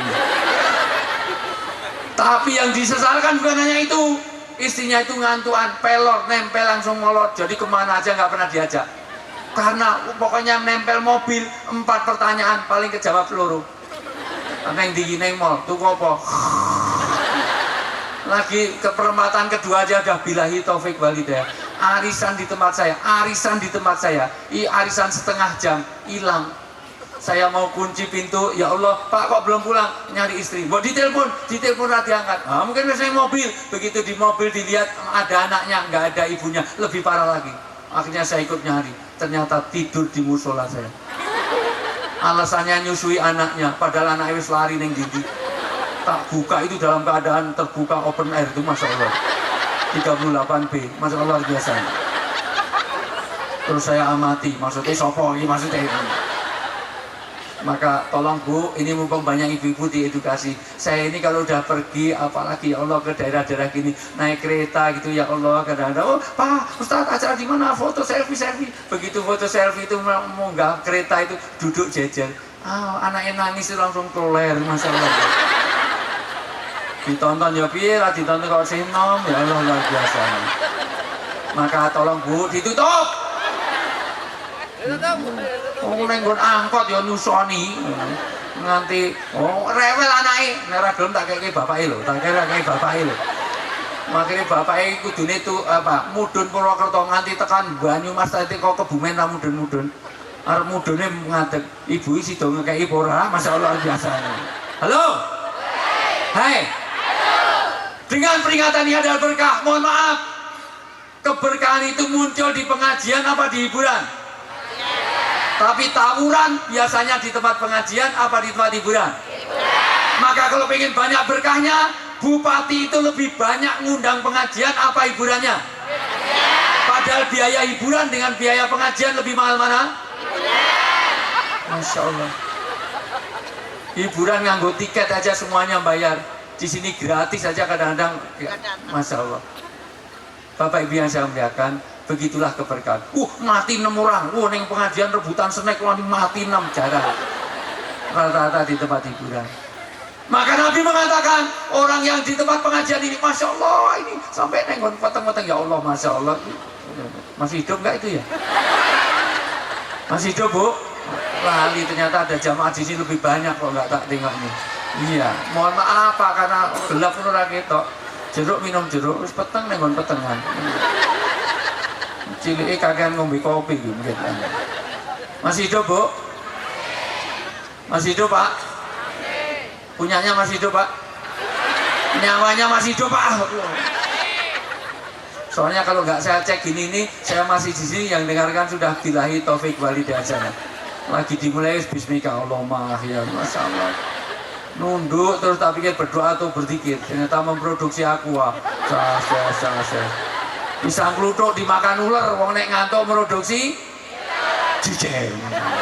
Tapi yang disesalkan bukan hanya itu, istrinya itu ngantuan, pelor, nempel langsung molot, jadi kemana aja nggak pernah diajak. Karena pokoknya nempel mobil 4 pertanyaan paling kejawab peluru. Neng di neng mall tuh apa? Lagi ke perempatan kedua aja udah bilahi taufik walhidayah. Arisan di tempat saya, arisan setengah jam hilang. Saya mau kunci pintu, ya Allah Pak kok belum pulang, nyari istri. Mau ditelepon rati angkat. Mungkin biasanya mobil, begitu di mobil dilihat ada anaknya, nggak ada ibunya, lebih parah lagi. Akhirnya saya ikut nyari, ternyata tidur di musola saya. Alasannya nyusui anaknya, padahal anaknya wis lari neng dindi. Tak buka itu dalam keadaan terbuka open air itu, Masya Allah. 38B, Masya Allah biasa. Terus saya amati, maksudnya sopo ini maksudnya ini. Maka tolong Bu, ini mumpung banyak ibu-ibu diedukasi. Saya ini kalau udah pergi, apalagi ya Allah ke daerah-daerah gini, naik kereta gitu ya Allah, kadang-kadang, oh Pak, Ustaz acara di mana? Foto selfie. Begitu foto selfie itu munggah kereta itu duduk jejer. Anaknya nangis itu langsung keler, Masya Allah. Ditonton ya piye lah, ditonton kalau sinom, ya Allah luar biasa. Maka tolong Bu, ditutup. Nenggon angkot ya nyusoni nganti rewel anake nek ora gelem tak keke bapake lho, makanya bapake kudune itu mudhun Purwokerto nganti tekan Banyumas tadi kok Kebumen ra mudhun arep mudhune ngadeg ibu sida ngekeki ora, masyaallah biasa. Halo hai dengan peringatan ini adalah berkah. Mohon maaf, keberkahan itu muncul di pengajian apa di hiburan? Tapi tawuran biasanya di tempat pengajian apa di tempat hiburan? Maka kalau pengen banyak berkahnya, bupati itu lebih banyak ngundang pengajian apa hiburannya? Padahal biaya hiburan dengan biaya pengajian lebih mahal mana? Masya Allah. Hiburan nganggo tiket aja semuanya bayar. Di sini gratis aja kadang-kadang. Masya Allah. Bapak Ibu yang saya muliakan, begitulah keberkahan. Mati 6 orang. Neng pengajian rebutan snack mati 6 jarang. Rata-rata di tempat hiburan. Maka Nabi mengatakan orang yang di tempat pengajian ini, Masya Allah ini sampai nenggon potong-potong, ya Allah Masya Allah. Masih hidup nggak itu ya? Masih hidup Bu? Lali ternyata ada jamaah di sini lebih banyak kok nggak tak tengoknya. Iya, mohon maaf Pak karena gelap pun ora ketok. Jeruk minum jeruk, wis peteng nenggon petengan. Cilike kakean ngombe kopi gitu. Masih hidup Bu? Masih hidup Pak? Punyanya masih hidup Pak? Nyawanya masih hidup Pak? Soalnya kalau nggak saya cek gini nih, saya masih di sini yang dengarkan sudah bilahi taufik walhidayah. Lagi dimulai bismika Allahumma ya Masya Allah. Nunduk terus tak pikir berdoa atau berzikir. Ternyata memproduksi aqua. Pisang kluthuk dimakan ular, wong nek ngantuk produksi jijeng.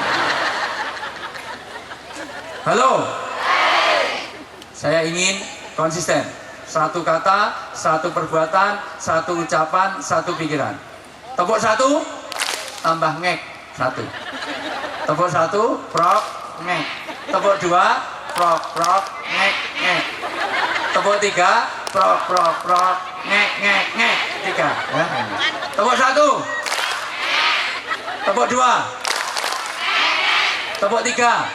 Halo. Saya ingin konsisten. Satu kata, satu perbuatan, satu ucapan, satu pikiran. Tepuk satu, tambah ngek satu. Tepuk satu, prok, ngek. Tepuk dua, prok, prok, ngek, ngek. Tepuk tiga, prok, prok, prok, ngek, ngek, ngek. Tiga. Ya. Tepuk satu. Tepuk dua. Tepuk tiga.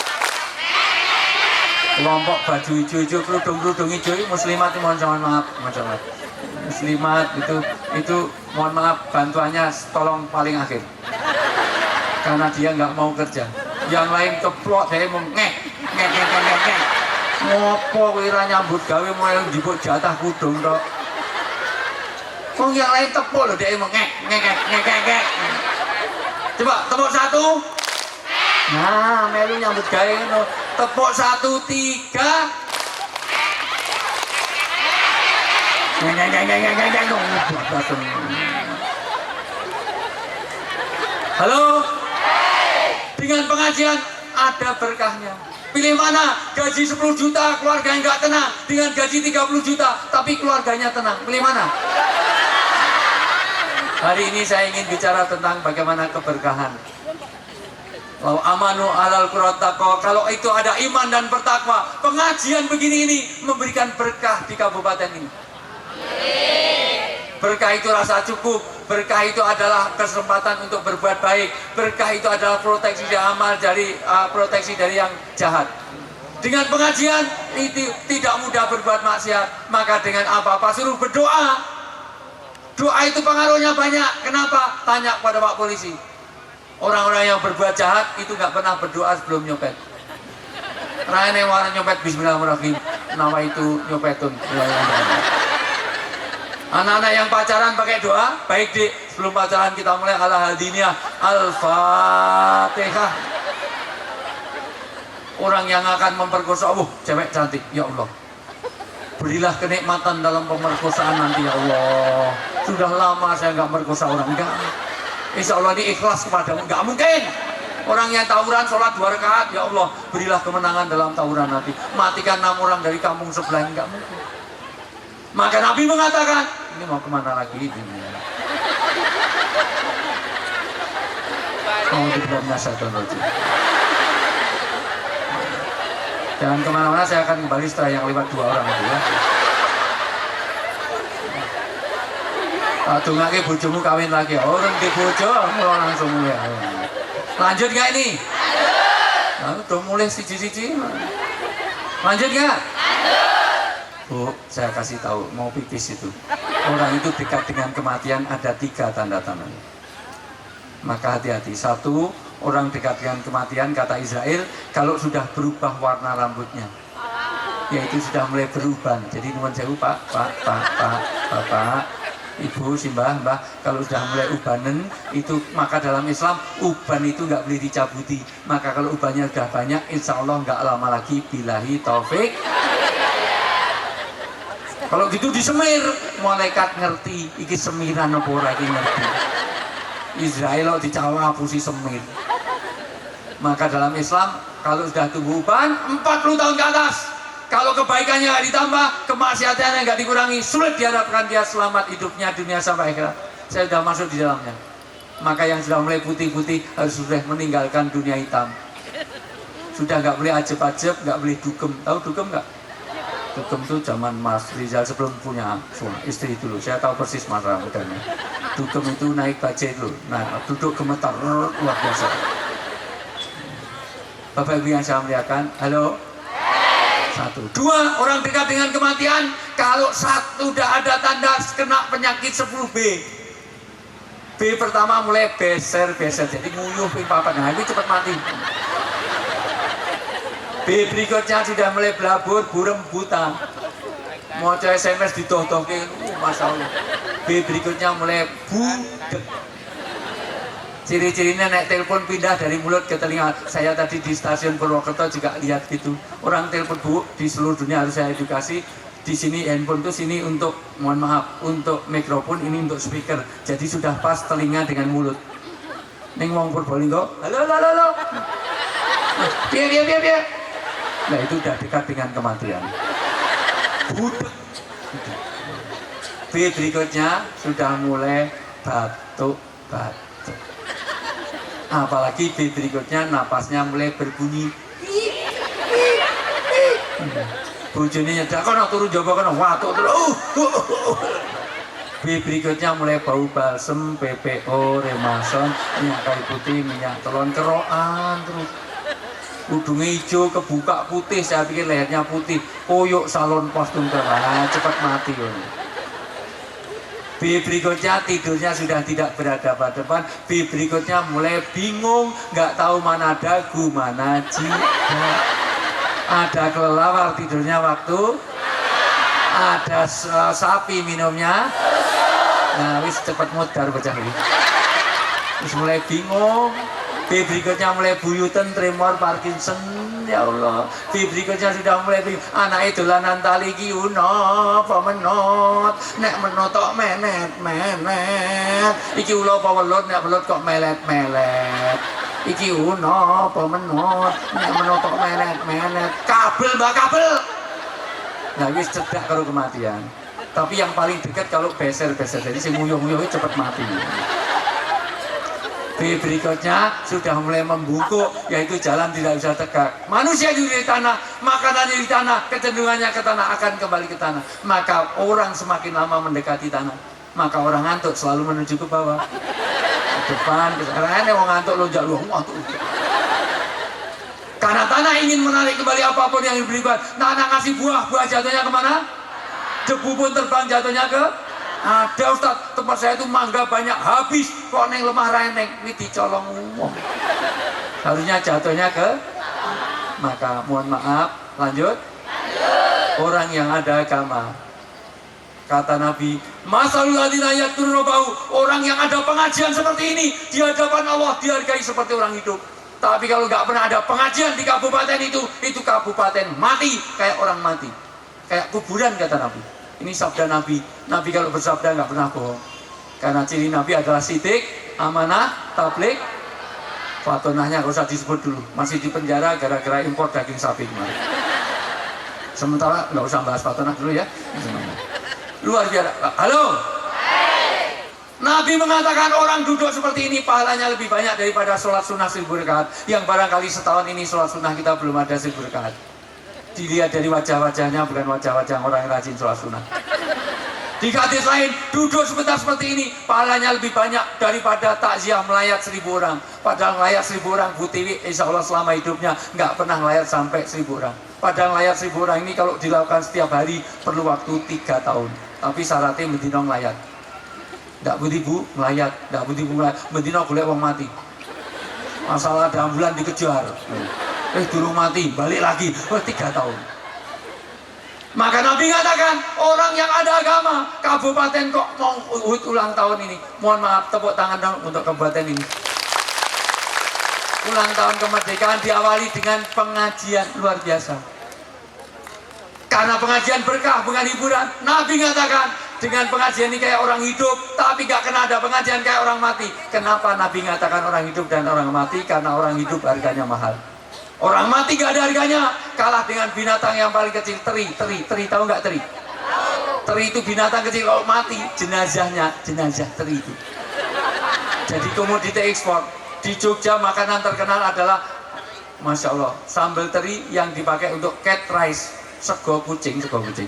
Kelompok baju hijau-hijau, kerudung-kerudung hijau, muslimat mohon maaf, muslimat itu mohon maaf, bantuannya tolong paling akhir karena dia nggak mau kerja. Yang lain keplok, dia mau ngek ngopo kira nyambut gawe mulai jipuk jatah kudung tok. Kok yang lain tepuk loh, dia mau ngek. Coba tepuk satu. Nah, melu nyambut gawe ngono. Tepuk satu, tiga. Halo. Dengan pengajian ada berkahnya. Pilih mana? Gaji 10 juta, keluarganya nggak tenang. Dengan gaji 30 juta, tapi keluarganya tenang. Pilih mana? Hari ini saya ingin bicara tentang bagaimana keberkahan. Lau amanu alal qur'ataqwa, kalau itu ada iman dan bertakwa, pengajian begini ini memberikan berkah di kabupaten ini. Berkah itu rasa cukup, berkah itu adalah kesempatan untuk berbuat baik, berkah itu adalah proteksi dari amal, proteksi dari yang jahat. Dengan pengajian itu tidak mudah berbuat maksiat, maka dengan apa-apa suruh berdoa. Doa itu pengaruhnya banyak. Kenapa? Tanya kepada Pak Polisi. Orang-orang yang berbuat jahat itu nggak pernah berdoa sebelum nyopet. Raya warna nyopet bismillahirrahmanirrahim. Nama itu nyopetun. Anak-anak yang pacaran pakai doa, baik di sebelum pacaran kita mulai ala hadiniyah al-fatihah. Orang yang akan memperkosa, cewek cantik, ya Allah. Berilah kenikmatan dalam pemerkosaan nanti ya Allah. Sudah lama saya nggak merkosa orang, enggak. Insya Allah ini ikhlas kepadamu, nggak mungkin. Orang yang tawuran sholat 2 rakaat, ya Allah berilah kemenangan dalam tawuran nanti. Matikan 6 orang dari kampung sebelah, nggak mungkin. Maka Nabi mengatakan, ini mau kemana lagi ini? Mau dibilang syaitan rajim. Jangan kemana-mana, saya akan kembali setelah yang lewat 2 orang itu ya. Dungake bojomu kawin lagi. Orang di bojo langsung mulai. Lanjut gak ini? Lanjut. Udah mulai siji-siji. Lanjut gak? Bu, saya kasih tahu mau pipis itu. Orang itu dekat dengan kematian ada 3 tanda-tanda. Maka hati-hati. 1, orang dekat dengan kematian kata Israel kalau sudah berubah warna rambutnya. Yaitu sudah mulai berubah. Jadi nuwun sewu Pak, Bapak, Ibu, Mbah, kalau sudah mulai ubanen itu, maka dalam Islam uban itu nggak boleh dicabuti. Maka kalau ubannya sudah banyak, insya Allah nggak lama lagi billahi taufik. Kalau gitu disemir, malaikat ngerti iki semiran apa ora iki ngerti. Israel dicawa pusi semir. Maka dalam Islam kalau sudah tumbuh uban 40 tahun ke atas, kalau kebaikannya nggak ditambah, kemaksiatannya nggak dikurangi, sulit diharapkan dia selamat hidupnya dunia sampai akhirat. Saya sudah masuk di dalamnya. Maka yang sudah mulai putih-putih harus sudah meninggalkan dunia hitam. Sudah nggak boleh ajeb-ajeb, nggak boleh dugem. Tahu dugem nggak? Dugem itu zaman Mas Rizal sebelum punya istri dulu. Saya tahu persis masa mudanya. Dugem itu naik bajai dulu. Nah, duduk gemetar luar biasa. Bapak Ibu yang saya muliakan, halo. 1, 2, orang dekat dengan kematian kalau sudah ada tanda kena penyakit 10B. B pertama mulai beser, jadi nguyuh papan. Nah, ini cepat mati. B berikutnya sudah mulai belabur, burem, buta. Mau SMS ditoh-tohke, masalah. B berikutnya mulai budek. C Ciri-cirinya naik telepon pindah dari mulut ke telinga. Saya tadi di stasiun Purwokerto juga lihat gitu. Orang telepon Bu, di seluruh dunia harus saya edukasi. Di sini handphone tuh sini untuk, mohon maaf, untuk mikrofon, ini untuk speaker. Jadi sudah pas telinga dengan mulut. Ning wong Purbalingga, halo halo halo. Piye. Nah itu udah dekat dengan kematian. Budek. B berikutnya sudah mulai batuk-batuk. Apalagi B berikutnya napasnya mulai berbunyi. Bojone nyedak kono turu jaba kono watuk terus. B berikutnya mulai bau balsem, PPO, remason, minyak kayu putih, minyak telon, kerokan terus. Udungnya hijau, kebuka putih, saya pikir lehernya putih. Koyok salon kostum terang, cepat mati. B berikutnya tidurnya sudah tidak berhadapan-hadapan. B berikutnya mulai bingung, nggak tahu mana dagu, mana jihad. Ada kelelawar tidurnya waktu, ada sapi minumnya. Nah wis cepet mudar bocah ini. Wis mulai bingung. B berikutnya mulai buyutan, tremor, Parkinson, ya Allah. B berikutnya sudah mulai bingung. Anak itu dolanan tali ki apa menot. Nek menot kok menet. Iki ulo apa welut, nek welut kok melet. Iki apa menot. Nek menot kok menet. Kabel mbak kabel. Nah wis cedak karo kematian. Tapi yang paling dekat kalau beser. Jadi si muyuh-muyuh cepet mati. B berikutnya sudah mulai membungkuk, yaitu jalan tidak bisa tegak. Manusia di tanah, makanannya di tanah, kecenderungannya ke tanah, akan kembali ke tanah. Maka orang semakin lama mendekati tanah, maka orang ngantuk selalu menuju ke bawah, ke depan, ke arah. Ini orang ngantuk lonjak lu ngantuk. Karena tanah ingin menarik kembali apapun yang diberikan. Tanah ngasih buah jatuhnya kemana? Debu pun terbang jatuhnya ke. Ada Ustaz, tempat saya itu mangga banyak habis, kok neng lemah reneng, ini dicolong umum. Harusnya jatuhnya ke, maka mohon maaf, lanjut. Orang yang ada agama, kata Nabi, masalul ladzina yaktuluna bau, orang yang ada pengajian seperti ini di hadapan Allah dihargai seperti orang hidup. Tapi kalau nggak pernah ada pengajian di kabupaten itu kabupaten mati, kayak orang mati, kayak kuburan kata Nabi. Ini sabda Nabi. Nabi kalau bersabda nggak pernah bohong. Karena ciri Nabi adalah sidik, amanah, tablik, fatonahnya nggak usah disebut dulu. Masih di penjara gara-gara impor daging sapi kemarin. Sementara nggak usah bahas fatonah dulu ya. Luar biasa. Halo. Nabi mengatakan orang duduk seperti ini pahalanya lebih banyak daripada sholat sunnah 1000 rakaat. Yang barangkali setahun ini sholat sunnah kita belum ada 1000 rakaat. Dilihat dari wajah-wajahnya, bukan wajah-wajah orang yang rajin sholat sunnah. Di hadis lain, duduk sebentar seperti ini pahalanya lebih banyak daripada takziah melayat 1000 orang. Padahal melayat 1000 orang Bu Tiwi insya Allah selama hidupnya nggak pernah melayat sampai 1000 orang. Padahal melayat 1000 orang ini kalau dilakukan setiap hari perlu waktu 3 tahun. Tapi syaratnya mendino melayat. Nggak budi Bu melayat, nggak budi Bu melayat, mendino golek wong mati. Masalah ada ambulan dikejar. Durung mati, balik lagi, 3 tahun. Maka Nabi katakan, orang yang ada agama, kabupaten kok mau ulang tahun ini. Mohon maaf, tepuk tangan dong untuk kabupaten ini. Ulang tahun kemerdekaan diawali dengan pengajian luar biasa. Karena pengajian berkah, bukan hiburan. Nabi katakan, dengan pengajian ini kayak orang hidup, tapi gak kena ada pengajian kayak orang mati. Kenapa Nabi mengatakan orang hidup dan orang mati? Karena orang hidup harganya mahal. Orang mati gak ada harganya, kalah dengan binatang yang paling kecil, teri, tahu nggak teri? Teri itu binatang kecil, kalau mati jenazah teri itu. Jadi komoditi ekspor. Di Jogja makanan terkenal adalah, Masya Allah, sambal teri yang dipakai untuk cat rice, sego kucing.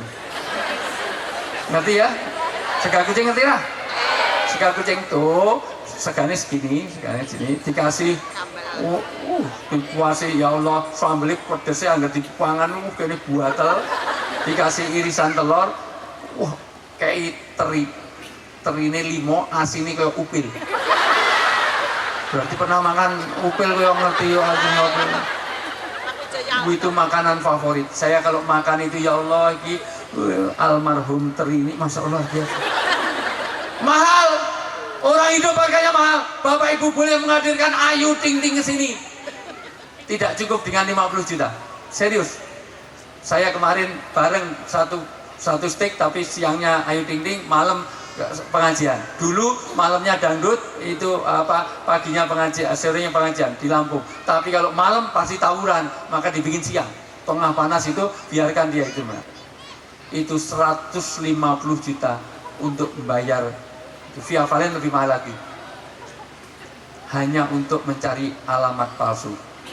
Ngerti ya? Sega kucing ngerti lah? Sega kucing tuh, segane segini, dikasih kuasi ya Allah, sambelnya pedesnya anggar dipangan kene buatel, dikasih irisan telur, kayak terine limo, asinnya kayak upil. Berarti pernah makan upil kayak ngerti ya upil. Itu makanan favorit. Saya kalau makan itu ya Allah almarhum teri ini, Masya Allah dia mahal. Orang hidup harganya mahal. Bapak Ibu boleh menghadirkan Ayu Ting Ting ke sini. Tidak cukup dengan 50 juta. Serius. Saya kemarin bareng satu stick, tapi siangnya Ayu Ting Ting, malam pengajian. Dulu malamnya dangdut, itu paginya pengajian, sorenya pengajian di Lampung. Tapi kalau malam pasti tawuran, maka dibikin siang. Tengah panas itu biarkan dia itu. Itu 150 juta untuk membayar. Via Valen lebih mahal lagi. Hanya untuk mencari alamat palsu.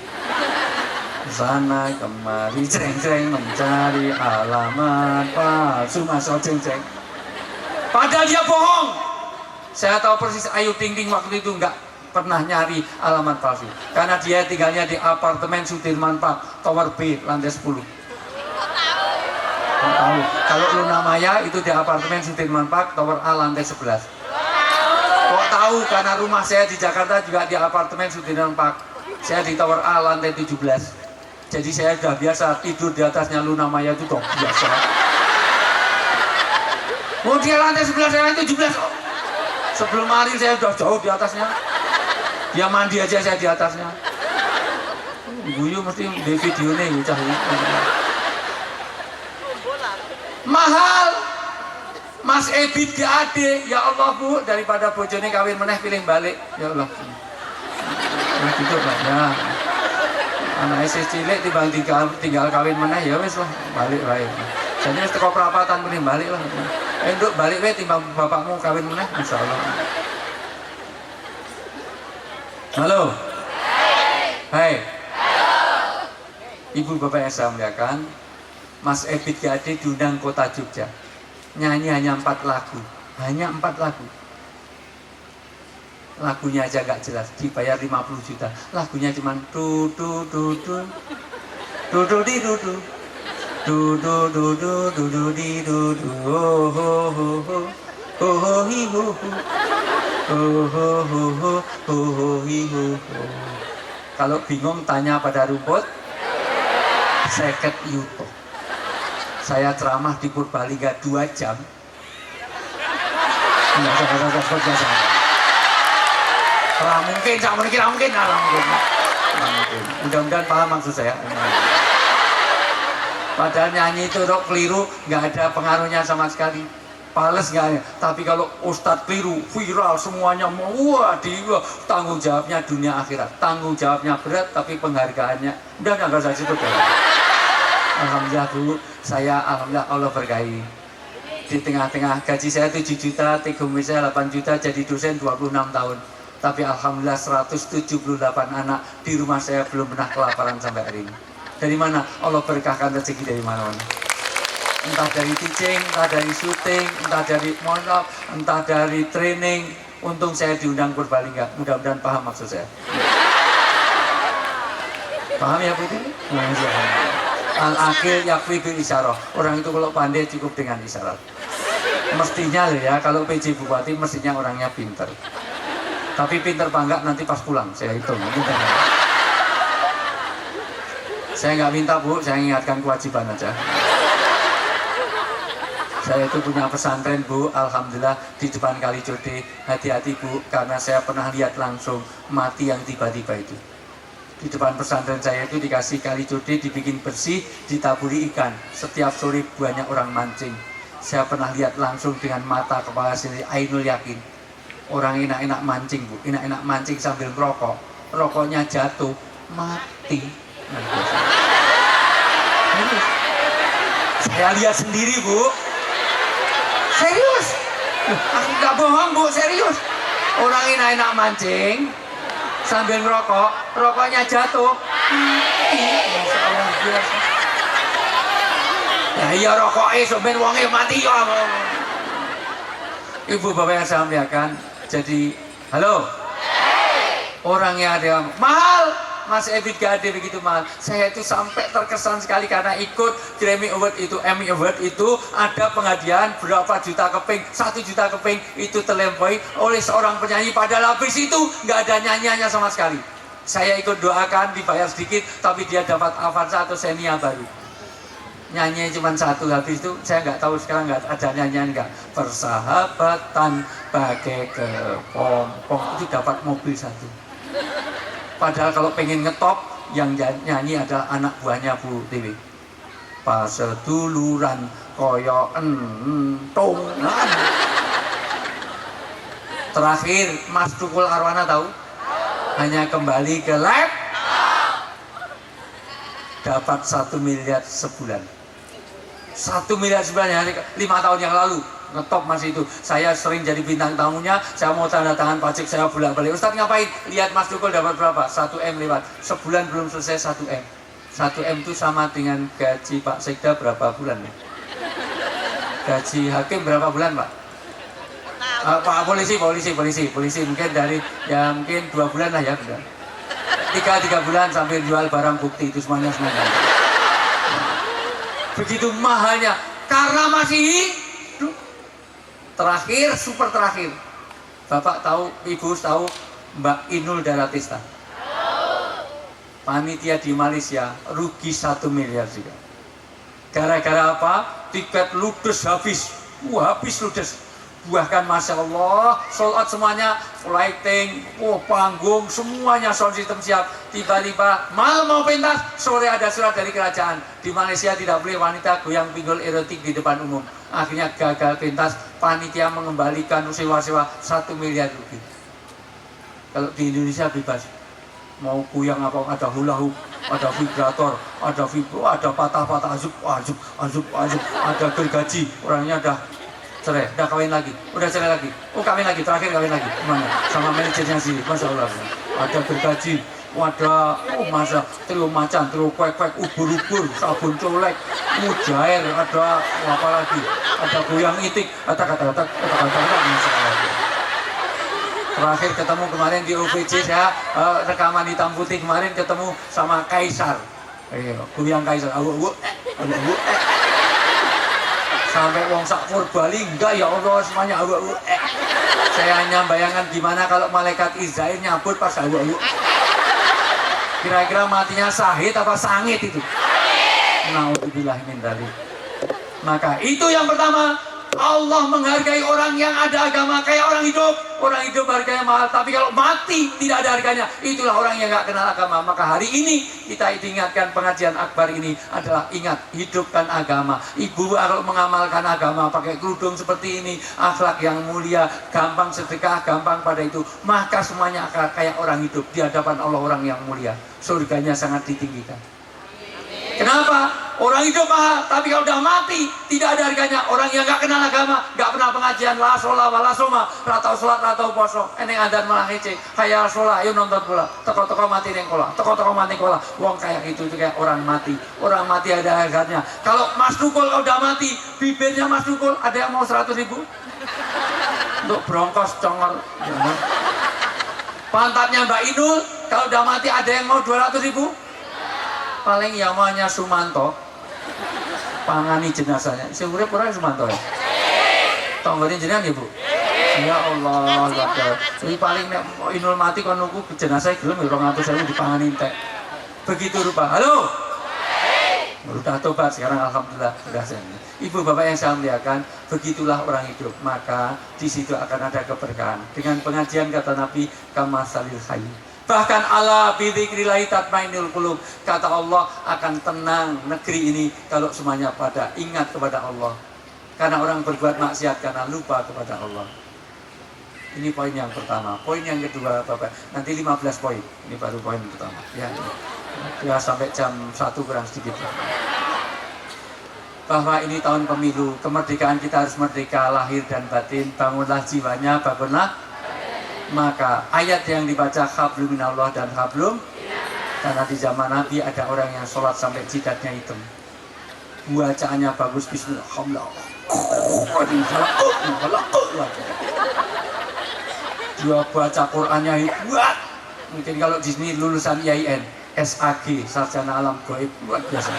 Sana kemari ceng-ceng mencari alamat palsu, masuk ceng-ceng. Padahal dia bohong. Saya tahu persis Ayu Ting Ting waktu itu nggak pernah nyari alamat palsu. Karena dia tinggalnya di apartemen Sudirman Park, Tower B, lantai 10. Kok tahu? Kalau Luna Maya itu di apartemen Sudirman Park, Tower A, lantai 11. Kok tahu? Karena rumah saya di Jakarta juga di apartemen Sudirman Park. Saya di Tower A, lantai 17. Jadi saya sudah biasa tidur di atasnya Luna Maya itu dong, biasa. Mau dia lantai 11, saya lantai 17. Sebelum hari saya sudah jauh di atasnya. Dia mandi aja saya di atasnya. Guyu mesti di video nih, mahal. Mas Ebit GAD, ya Allah Bu, daripada bojone kawin meneh pilih balik. Ya Allah. Nah gitu Pak ya. Anak isi cilik timbang tinggal kawin meneh ya wis lah, balik wae. Jadi wis teko perapatan mending balik lah. Nduk balik wae timbang bapakmu kawin meneh, insyaallah. Halo. Hai. Ibu bapak yang saya muliakan, Mas Ebit GAD diundang kota Jogja. Nyanyi hanya 4 lagu. Hanya 4 lagu. Lagunya aja gak jelas, dibayar 50 juta. Lagunya cuman du du du du du du di du du du du du du du du di du du ho ho ho ho ho ho hi ho ho ho ho ho ho ho hi ho ho. Kalau bingung tanya pada rumput, 50 yuto. Saya ceramah di Purbalingga 2 jam. Enggak usah. Mungkin, tak mungkin. Mudah-mudahan paham maksud saya. Padahal nyanyi itu rok keliru, nggak ada pengaruhnya sama sekali. Pales nggak ada. Tapi kalau ustadz keliru, viral semuanya, wah tanggung jawabnya dunia akhirat. Tanggung jawabnya berat, tapi penghargaannya udah nggak usah situ. Alhamdulillah Bu, alhamdulillah Allah berkahi. Di tengah-tengah gaji saya 7 juta, take home saya 8 juta, jadi dosen 26 tahun. Tapi alhamdulillah 178 anak di rumah saya belum pernah kelaparan sampai hari ini. Dari mana? Allah berkahkan rezeki dari mana-mana. Entah dari teaching, entah dari syuting, entah dari monop, entah dari training. Untung saya diundang Purbalingga. Mudah-mudahan paham maksud saya. Paham ya Bu? Al-akhir yakfi bil isyarah. Orang itu kalau pandai cukup dengan isyarat. Mestinya loh ya, kalau PJ Bupati mestinya orangnya pinter. Tapi pinter bangga nanti pas pulang, saya hitung. Saya nggak minta Bu, saya ingatkan kewajiban aja. Saya itu punya pesantren Bu, alhamdulillah di depan Kali Code. Hati-hati Bu, karena saya pernah lihat langsung mati yang tiba-tiba itu. Di depan pesantren saya itu dikasih Kali Code, dibikin bersih, ditaburi ikan. Setiap sore banyak orang mancing. Saya pernah lihat langsung dengan mata kepala sendiri, ainul yakin. Orang enak-enak mancing Bu, enak-enak mancing sambil merokok, rokoknya jatuh, mati. Saya lihat sendiri Bu, serius, aku nggak bohong Bu, serius. Orang enak-enak mancing sambil merokok, rokoknya jatuh, mati. Masya Allah biasa. Ya iya rokoknya, sambil wongnya mati ya. Ibu bapak yang saya muliakan. Jadi, halo, orangnya ada mahal, Mas Ebit GAD begitu mahal. Saya itu sampai terkesan sekali karena ikut Grammy Award itu, Emmy Award itu ada penghadiahan berapa juta keping, 1 juta keping itu terlempoi oleh seorang penyanyi. Padahal habis itu nggak ada nyanyiannya sama sekali. Saya ikut doakan dibayar sedikit, tapi dia dapat Avanza atau Xenia baru. nyanyi cuma satu, habis itu saya nggak tahu sekarang nggak ada nyanyian nggak. Persahabatan pakai kepompong, itu dapat mobil satu. Padahal kalau pengen ngetop, yang nyanyi adalah anak buahnya Bu Dewi. Pas seduluran koyo entung. Terakhir Mas Tukul Arwana tahu? Hanya kembali ke lab, dapat 1 miliar sebulan. 1 miliar sebulan ya, 5 tahun yang lalu ngetop masih itu. Saya sering jadi bintang tamunya, saya mau tanda tangan pajak, saya bolak-balik. Ustadz ngapain? Lihat Mas Tukul dapat berapa? 1 M lewat. Sebulan belum selesai 1 M. 1 M itu sama dengan gaji Pak Sekda berapa bulan ya? Gaji hakim berapa bulan Pak? Pak polisi mungkin dari ya mungkin 2 bulan lah ya, benar. 3 bulan sambil jual barang bukti itu semuanya. Begitu mahalnya karena masih hidup. Terakhir, super terakhir, Bapak tahu, Ibu tahu Mbak Inul Daratista? Panitia di Malaysia rugi 1 miliar juga. Gara-gara apa? Tiket ludes habis. Habis ludes. Bahkan Masya Allah, sholat semuanya, lighting, panggung, semuanya sound system siap. Tiba-tiba malam mau pentas, sore ada surat dari kerajaan. Di Malaysia tidak boleh wanita goyang pinggul erotik di depan umum. Akhirnya gagal pentas, panitia mengembalikan sewa-sewa 1 miliar rupiah. Kalau di Indonesia bebas, mau goyang apa, ada hula hoop, ada vibrator, ada vibro, ada patah-patah, azub, ada gergaji, orangnya ada cerai, udah kawin lagi, udah cerai lagi, kawin lagi, terakhir kawin lagi, gimana? Sama manajernya sih, Masya Allah. Ada gergaji, ada, masa telu macan, telu kwek-kwek, ubur-ubur, sabun colek, mujair, ada apa lagi? Ada goyang itik, kata-kata, Masya Allah. Terakhir ketemu kemarin di OVJ, saya rekaman hitam putih kemarin ketemu sama Kaisar, goyang Kaisar, sampai wong sak Bali enggak ya Allah semuanya saya hanya bayangkan gimana kalau malaikat Israel nyabut pas kira-kira matinya sahid apa sangit itu. Naudzubillah min dzalik. Maka itu yang pertama, Allah menghargai orang yang ada agama kayak orang hidup. Orang hidup harganya mahal, tapi kalau mati tidak ada harganya. Itulah orang yang gak kenal agama. Maka hari ini kita diingatkan, pengajian akbar ini adalah ingat, hidupkan agama. Ibu kalau mengamalkan agama pakai kerudung seperti ini, akhlak yang mulia, gampang sedekah, gampang pada itu, maka semuanya akan kayak orang hidup di hadapan Allah, orang yang mulia. Surganya sangat ditinggikan. Kenapa? Orang hidup mahal, tapi kalau udah mati tidak ada harganya. Orang yang gak kenal agama, gak pernah pengajian, la sholat wala soma, ratau sholat ratau poso, eneng adan malah ngece, kaya sholat, ayo nonton bola, toko-toko mati neng kola, toko-toko mati kola. Wong kayak itu kayak orang mati. Orang mati ada harganya. Kalau Mas Tukul kalau udah mati, bibirnya Mas Tukul ada yang mau 100.000 untuk bronkos congor. Pantatnya Mbak Inul kalau udah mati ada yang mau 200.000. Paling yamanya Sumanto pangani jenazahnya. Sebenarnya kurang Sumanto ya. Tonggorin jenengan ya Bu. Ya Allah, jadi paling Inul mati kon nuku jenazah gelem 200.000 dipangani entek. Begitu rupa. Halo. Udah tobat sekarang alhamdulillah sudah sembuh. Ibu bapak yang saya muliakan, begitulah orang hidup. Maka di situ akan ada keberkahan. Dengan pengajian kata Nabi kamasalil hayy. Bahkan ala bidzikrillah tatmainnul qulub. Kata Allah akan tenang negeri ini kalau semuanya pada ingat kepada Allah. Karena orang berbuat maksiat karena lupa kepada Allah. Ini poin yang pertama. Poin yang kedua Bapak, nanti 15 poin. Ini baru poin pertama. Ya sampai jam 1 kurang sedikit. Bahwa ini tahun pemilu, kemerdekaan kita harus merdeka lahir dan batin. Bangunlah jiwanya, bangunlah. Maka ayat yang dibaca hablum minallah dan hablum, karena di zaman Nabi ada orang yang sholat sampai jidatnya hitam, bacaannya bagus, bismillah, dia baca Qurannya hebat. Mungkin kalau di sini lulusan IAIN, SAG, sarjana alam gaib, luar biasa.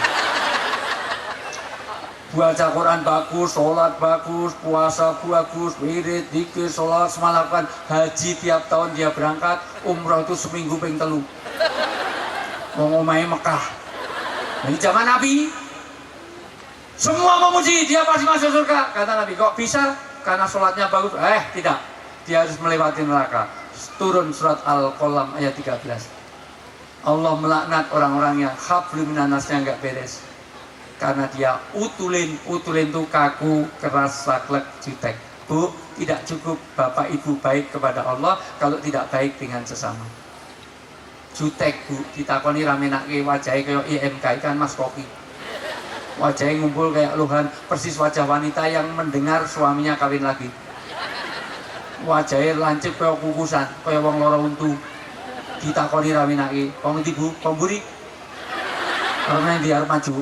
Baca Quran bagus, sholat bagus, puasa bagus, wirid, dzikir, sholat, semua lakukan. Haji tiap tahun dia berangkat, umroh itu seminggu ping 3. Mau ngomai Mekah. Ini zaman Nabi. Semua memuji, dia pasti masuk surga. Kata Nabi, kok bisa? Karena sholatnya bagus. Tidak. Dia harus melewati neraka. Turun surat Al-Qalam ayat 13. Allah melaknat orang-orang yang hablum minannasnya enggak beres. Karena dia utulin itu kaku, keras, saklek, jutek. Bu, tidak cukup Bapak Ibu baik kepada Allah kalau tidak baik dengan sesama. Jutek Bu, ditakoni ramenake wajahe kaya IMK kan Mas Kopi. Wajahnya ngumpul kayak luhan, persis wajah wanita yang mendengar suaminya kawin lagi. Wajahnya lancip kayak kukusan, kayak wong loro untu. Ditakoni ramenake, wong ndi Bu? Wong mburi. Karena dia harus maju.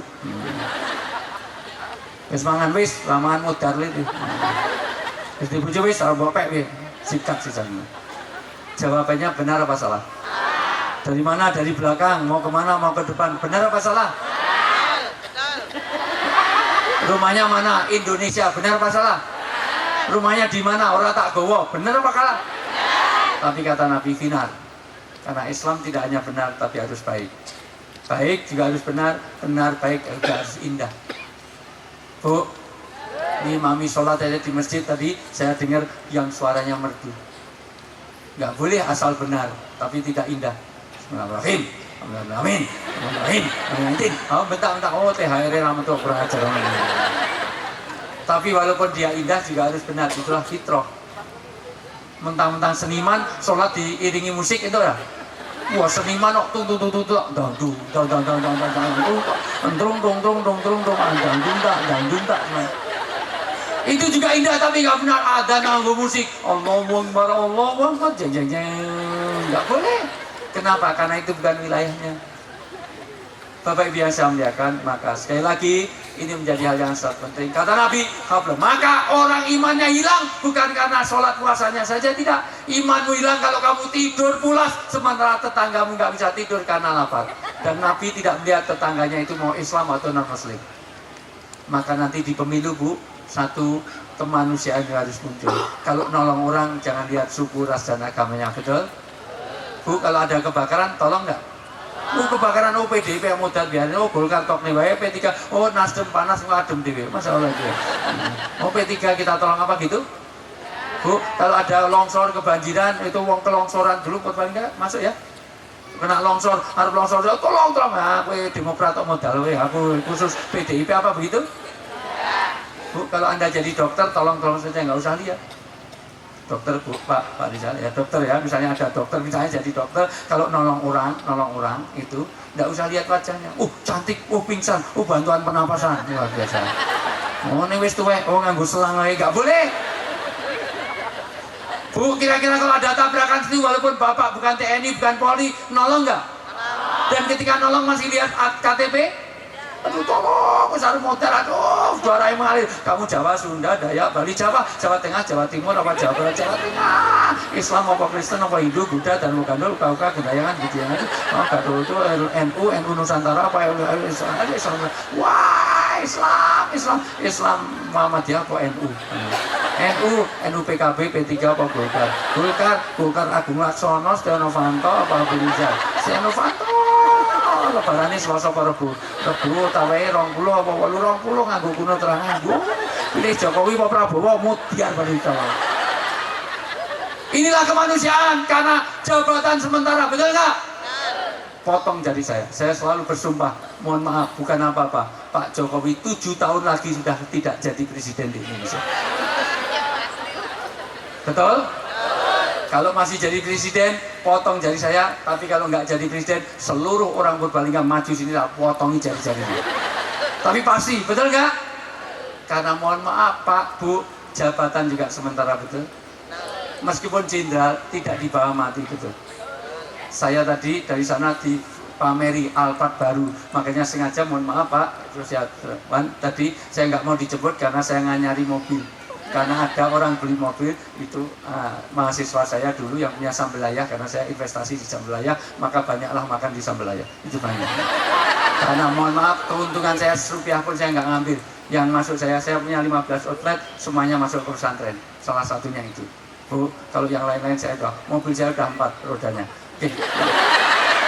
Wis mangan wis, lamangan modar itu. Wis dibujuk wis, ora bopek wis. Sikat sisanya. Jawabannya benar apa salah? Dari mana? Dari belakang. Mau kemana? Mau ke depan. Benar apa salah? Rumahnya mana? Indonesia. Benar apa salah? Rumahnya di mana? Orang tak gowo. Benar apa kalah? Tapi kata Nabi final. Karena Islam tidak hanya benar tapi harus baik. Baik juga harus benar, benar baik juga harus indah. Bu, ini mami sholat aja di masjid tadi, saya dengar yang suaranya merdu. Nggak boleh asal benar, tapi tidak indah. Bismillahirrahmanirrahim. Amin. Amin. Amin. Oh, bentar. Oh, THR ramah tuh kurang ajar. Tapi walaupun dia indah juga harus benar. Itulah fitrah. Mentang-mentang seniman, sholat diiringi musik itu ya. Wah, seniman kok itu juga indah tapi nggak benar. Ada nanggung musik Allahu Akbar, Allahu Akbar, jeng nggak boleh. Kenapa? Karena itu bukan wilayahnya. Bapak Ibu yang saya muliakan, maka sekali lagi ini menjadi hal yang sangat penting. Kata Nabi, maka orang imannya hilang bukan karena sholat puasanya saja, tidak. Imanmu hilang kalau kamu tidur pulas sementara tetanggamu nggak bisa tidur karena lapar. Dan Nabi tidak melihat tetangganya itu mau Islam atau non Muslim. Maka nanti di pemilu Bu, satu kemanusiaan harus muncul. Kalau nolong orang jangan lihat suku, ras dan agamanya, betul? Bu, kalau ada kebakaran tolong nggak? Kebakaran PDIP yang modal biarin, Golkar tok nih wae, P3, Nasdem panas ngadem dhewe. Masalah itu. P3 kita tolong apa gitu? Bu, kalau ada longsor kebanjiran itu wong kelongsoran dulu paling enggak masuk ya. Kena longsor, harus longsor tolong. Aku Demokrat tok modal we, aku khusus PDIP apa begitu? Bu, kalau Anda jadi dokter tolong saja enggak usah lihat. Dokter Bu, Pak Rizal ya dokter ya, misalnya ada dokter misalnya jadi dokter, kalau nolong orang itu nggak usah lihat wajahnya, cantik, pingsan, bantuan pernapasan, luar biasa. Ini wis tuwek, nganggo selang aja nggak boleh. Bu, kira-kira kalau ada tabrakan itu walaupun Bapak bukan TNI, bukan Polri, nolong nggak? Dan ketika nolong masih lihat KTP? Aduh tolong, harus modal, suara yang mengalir. Kamu Jawa, Sunda, Dayak, Bali, Jawa Tengah, Jawa Timur, apa Jawa Barat, Jawa Tengah, Islam, apa Kristen, apa Hindu, Buddha, dan Mugandol, Kauka, Gendayangan, gitu ya. Gadol itu NU Nusantara, apa Islam. Wah, Islam Muhammadiyah, apa NU? NU PKB, P3, apa Golkar Agung Laksono, Setia Novanto, apa Abu Rizal, Setia Novanto. Lebarane Selasa apa Rebo tawae 20 apa 20 nganggo kuno terangan. Pilih Jokowi apa Prabowo mutiar Indonesia. Inilah kemanusiaan karena jabatan sementara, betul nggak? Potong jari saya selalu bersumpah, mohon maaf bukan apa-apa, Pak Jokowi 7 tahun lagi sudah tidak jadi presiden di Indonesia. Betul? Kalau masih jadi presiden, potong jari saya. Tapi kalau nggak jadi presiden, seluruh orang Purbalingga maju sini lah, potongi jari-jarinya. Tapi pasti, betul nggak? Karena mohon maaf Pak, Bu, jabatan juga sementara, betul? Meskipun jenderal tidak dibawa mati, betul? Saya tadi dari sana dipameri Alphard baru, makanya sengaja mohon maaf Pak, terus ya tadi saya nggak mau dijemput karena saya nggak nyari mobil. Karena ada orang beli mobil itu mahasiswa saya dulu yang punya Sambelayah, karena saya investasi di Sambelayah, maka banyaklah makan di Sambelayah. Itu banyak. Karena mohon maaf, keuntungan saya rupiah pun saya nggak ngambil. Yang masuk saya punya 15 outlet, semuanya masuk ke pesantren. Salah satunya itu. Bu, kalau yang lain-lain saya udah, mobil saya udah 4 rodanya. Oke.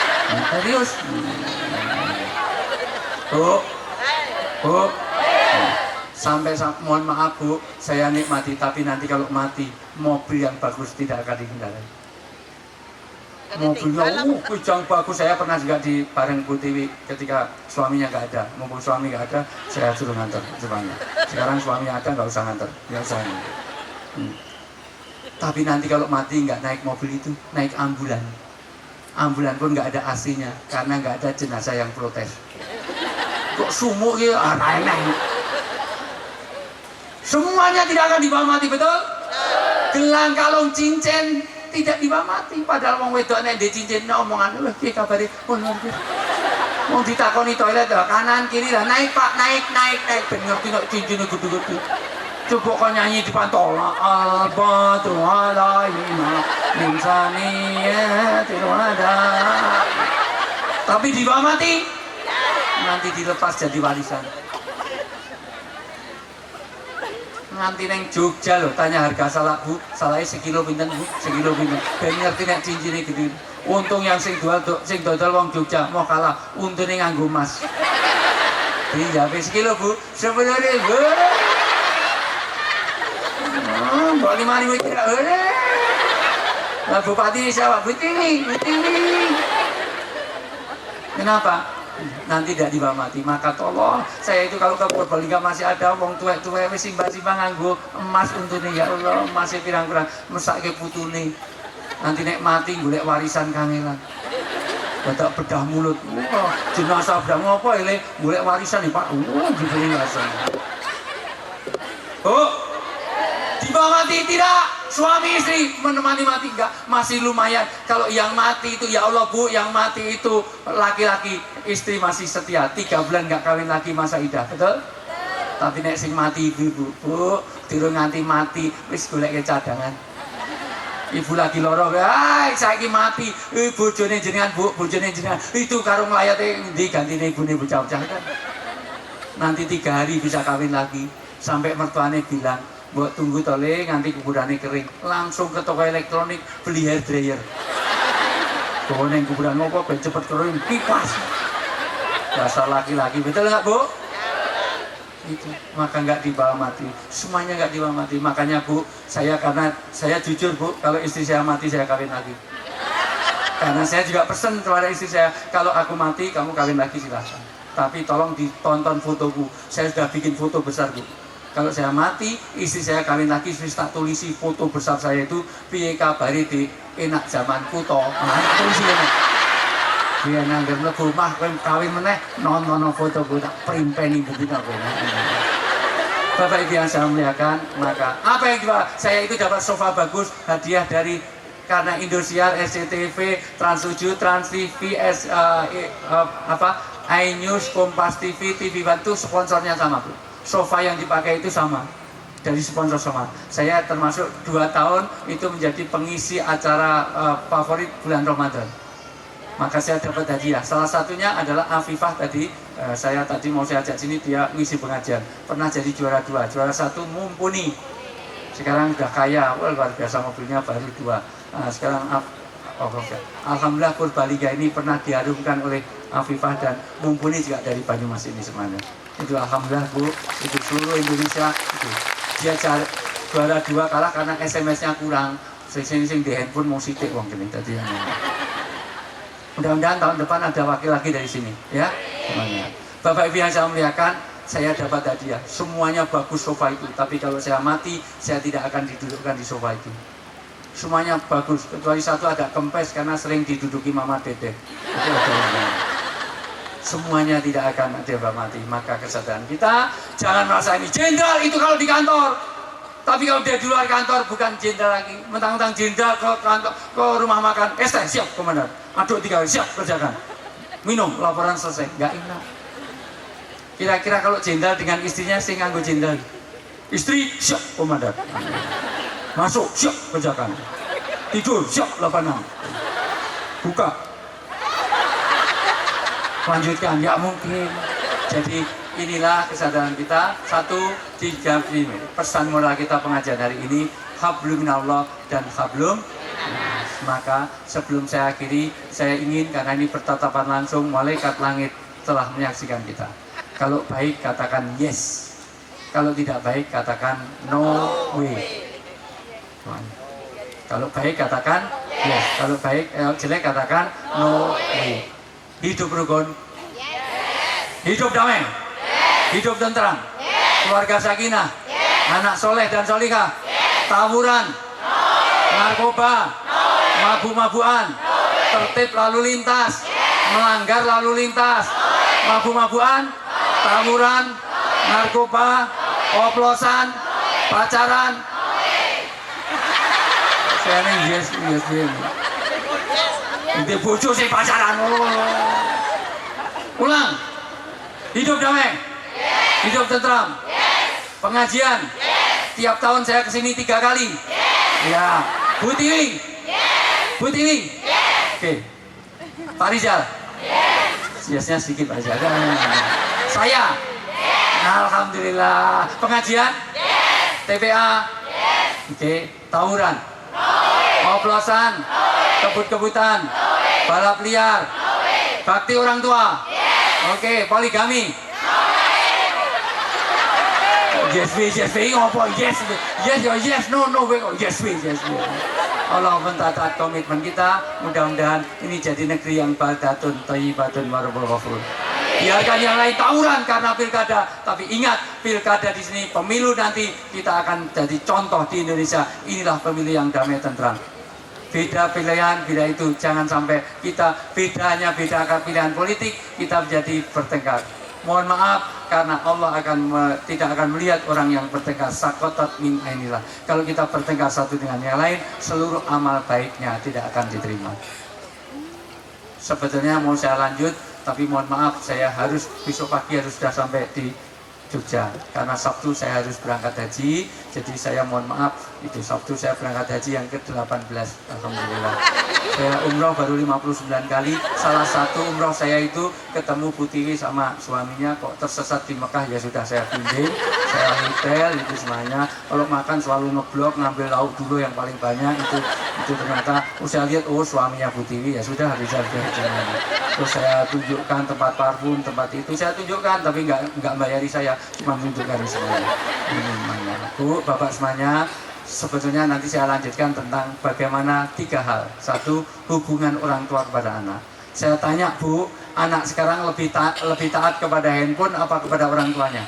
Serius. Bu. Sampai mohon maaf Bu, saya nikmati, tapi nanti kalau mati mobil yang bagus tidak akan dikendarai. Mobilnya yang bagus. Saya pernah juga di bareng Bu Tiwi ketika suaminya nggak ada. Mumpung suami nggak ada, saya suruh nganter semuanya. Sekarang suaminya ada, nggak usah nganter, biasa. Tapi nanti kalau mati nggak naik mobil itu, naik ambulan. Ambulan pun nggak ada AC-nya karena nggak ada jenazah yang protes. Kok sumuk ya, aneh-aneh. Semuanya tidak akan dibawa mati, betul? Gelang, kalung, cincin tidak dibawa mati. Padahal wong wedok nek ndek cincin omongan, "Wah, piye kabare?" Mau ditakoni toilet kanan kiri lah, naik Pak, naik. Ben ngerti nek cincine gede-gede. Coba kau nyanyi di pantol. Al-Badru alaina min saniyatil wada. Tapi dibawa mati, nanti dilepas jadi warisan. Nanti neng Jogja loh, tanya harga salak Bu, salaknya sekilo pinten Bu, sekilo pinten. Ben ngerti nek cincine gede. Untung yang sing dodol wong Jogja mau kalah, untune nganggo emas. Dijape sekilo Bu, sebenarnya Bu. Mbak 5.000 kira. Lah Bupati siapa? Bu Tiwi. Kenapa? Nanti tidak dibawa mati. Maka tolong saya itu kalau ke Purbalingga masih ada wong tuwek-tuwek wis simba-simba nganggo emas untune, ya Allah, masih pirang-pirang mesake putune. Nanti nek mati golek warisan kangelan. Badak bedah mulut. Wah, jenazah bedah ngopo ile golek warisan Pak. Dibeli warisan. Oh, dibawa mati tidak? Suami istri menemani mati enggak? Masih lumayan. Kalau yang mati itu, ya Allah Bu, yang mati itu laki-laki, istri masih setia. 3 bulan enggak kawin lagi masa idah, betul? Tapi nek sing mati ibu, Bu, durung nganti mati wis golek cadangan. Ibu lagi loro, saiki mati, bojone jenengan Bu, bojone jenengan. Itu karo nglayate ndi gantine ibune bocah-bocah kan. Nanti 3 hari bisa kawin lagi. Sampai mertuane bilang, "Mbok tunggu tole nganti kuburane kering." Langsung ke toko elektronik beli hair dryer. Bawa neng kuburan ngopo ben cepet kering, kipas. Dasar laki-laki, betul nggak Bu? Itu, maka nggak dibawa mati. Semuanya nggak dibawa mati. Makanya Bu, karena saya jujur Bu, kalau istri saya mati saya kawin lagi. Karena saya juga pesen kepada istri saya, kalau aku mati kamu kawin lagi silahkan. Tapi tolong ditonton fotoku. Saya sudah bikin foto besar Bu. Kalau saya mati, istri saya kawin lagi, wis tak tulisi foto besar saya itu piye kabare di enak zamanku to. Nah, tulisi ngene. Biar nangger mlebu omah kowe kawin meneh nonton fotoku tak primpeni begitu kowe. Bapak Ibu yang saya muliakan, maka apa yang saya itu dapat sofa bagus hadiah dari karena Indosiar, SCTV, Trans7, Trans TV, iNews, Kompas TV, TV One itu sponsornya sama Bu. Sofa yang dipakai itu sama dari sponsor sama. Saya termasuk 2 tahun itu menjadi pengisi acara favorit bulan Ramadan. Maka saya dapat hadiah. Salah satunya adalah Afifah tadi. Saya tadi mau saya ajak sini, dia ngisi pengajian. Pernah jadi juara 2, juara 1 mumpuni. Sekarang sudah kaya, luar biasa, mobilnya baru 2. Sekarang alhamdulillah Purbalingga ini pernah diharumkan oleh Afifah dan mumpuni juga dari Banyumas ini semuanya. Itu alhamdulillah Bu, itu seluruh Indonesia itu. Dia juara 2 kalah karena SMS-nya kurang. Sing di handphone mau sitik wong kene tadi. Mudah-mudahan tahun depan ada wakil lagi dari sini, ya. Semuanya. Bapak Ibu yang saya muliakan, saya dapat hadiah. Semuanya bagus sofa itu, tapi kalau saya mati, saya tidak akan didudukkan di sofa itu. Semuanya bagus, kecuali satu ada kempes karena sering diduduki Mama Dede. Itu ada. Semuanya tidak akan ada mati. Maka kesadaran kita jangan merasa ini jenderal itu kalau di kantor, tapi kalau dia di luar kantor bukan jenderal lagi. Mentang-mentang jenderal ke kantor, ke rumah makan, siap komandan, aduk 3 siap kerjakan, minum laporan selesai, nggak enak. Kira-kira kalau jenderal dengan istrinya sing nganggo jenderal, istri siap komandan, masuk siap kerjakan, tidur siap 86, buka lanjutkan, ya mungkin. Jadi inilah kesadaran kita. 1, 3, pesan moral kita pengajian hari ini, hablum minallah dan hablum. Maka sebelum saya akhiri, saya ingin, karena ini bertatapan langsung, malaikat langit telah menyaksikan kita. Kalau baik katakan yes, Kalau tidak baik katakan no way. Kalau baik katakan yes. Kalau baik jelek katakan no way. Hidup rukun. Hidup damai. Hidup tentram. Keluarga sakinah. Anak soleh dan solihah. Tawuran. Narkoba. Mabu-mabuan. Tertib lalu lintas. Melanggar lalu lintas. Mabu-mabuan. Tawuran. Narkoba. Oplosan. Pacaran. Saya ini yes. Ini bojo sih pacaran. Ulang. Hidup damai. Hidup tentram. Pengajian. Tiap tahun saya kesini 3 kali. Ya. Bu Tiwi. Bu Tiwi. Oke. Pak Rizal. Yesnya sedikit aja. Saya. Alhamdulillah. Pengajian. TPA. Oke. Tawuran. Oplosan. Kebut-kebutan. Balap liar. Bakti orang tua. Oke. Poligami. Yes, ngopo? Yes, no, yes. Allah mencatat komitmen kita. Mudah-mudahan ini jadi negeri yang baldatun thayyibatun warabul ghafur. Biarkan yang lain tawuran karena pilkada, tapi ingat pilkada di sini pemilu nanti kita akan jadi contoh di Indonesia. Inilah pemilu yang damai tentram. Beda pilihan, beda itu jangan sampai kita bedanya beda pilihan politik kita menjadi bertengkar. Mohon maaf karena Allah tidak akan melihat orang yang bertengkar sakotat min ainilah. Kalau kita bertengkar satu dengan yang lain, seluruh amal baiknya tidak akan diterima. Sebetulnya mau saya lanjut, tapi mohon maaf saya harus besok pagi harus sudah sampai di Jogja karena Sabtu saya harus berangkat haji. Jadi saya mohon maaf, itu Sabtu saya berangkat haji yang ke-18. Alhamdulillah. Saya umroh baru 59 kali. Salah satu umroh saya itu ketemu Bu Tiwi sama suaminya kok tersesat di Mekah. Ya sudah saya bimbing, saya hotel itu semuanya. Kalau makan selalu ngeblok, ngambil lauk dulu yang paling banyak. Itu ternyata saya lihat suaminya Bu Tiwi. Ya sudah bisa jalan. Terus saya tunjukkan tempat parfum, tempat itu saya tunjukkan, tapi nggak bayari saya, cuma tunjukkan semuanya. Ini Bu, Bapak semuanya. Sebetulnya nanti saya lanjutkan tentang bagaimana 3 hal. 1, hubungan orang tua kepada anak. Saya tanya Bu, anak sekarang lebih taat kepada handphone apa kepada orang tuanya?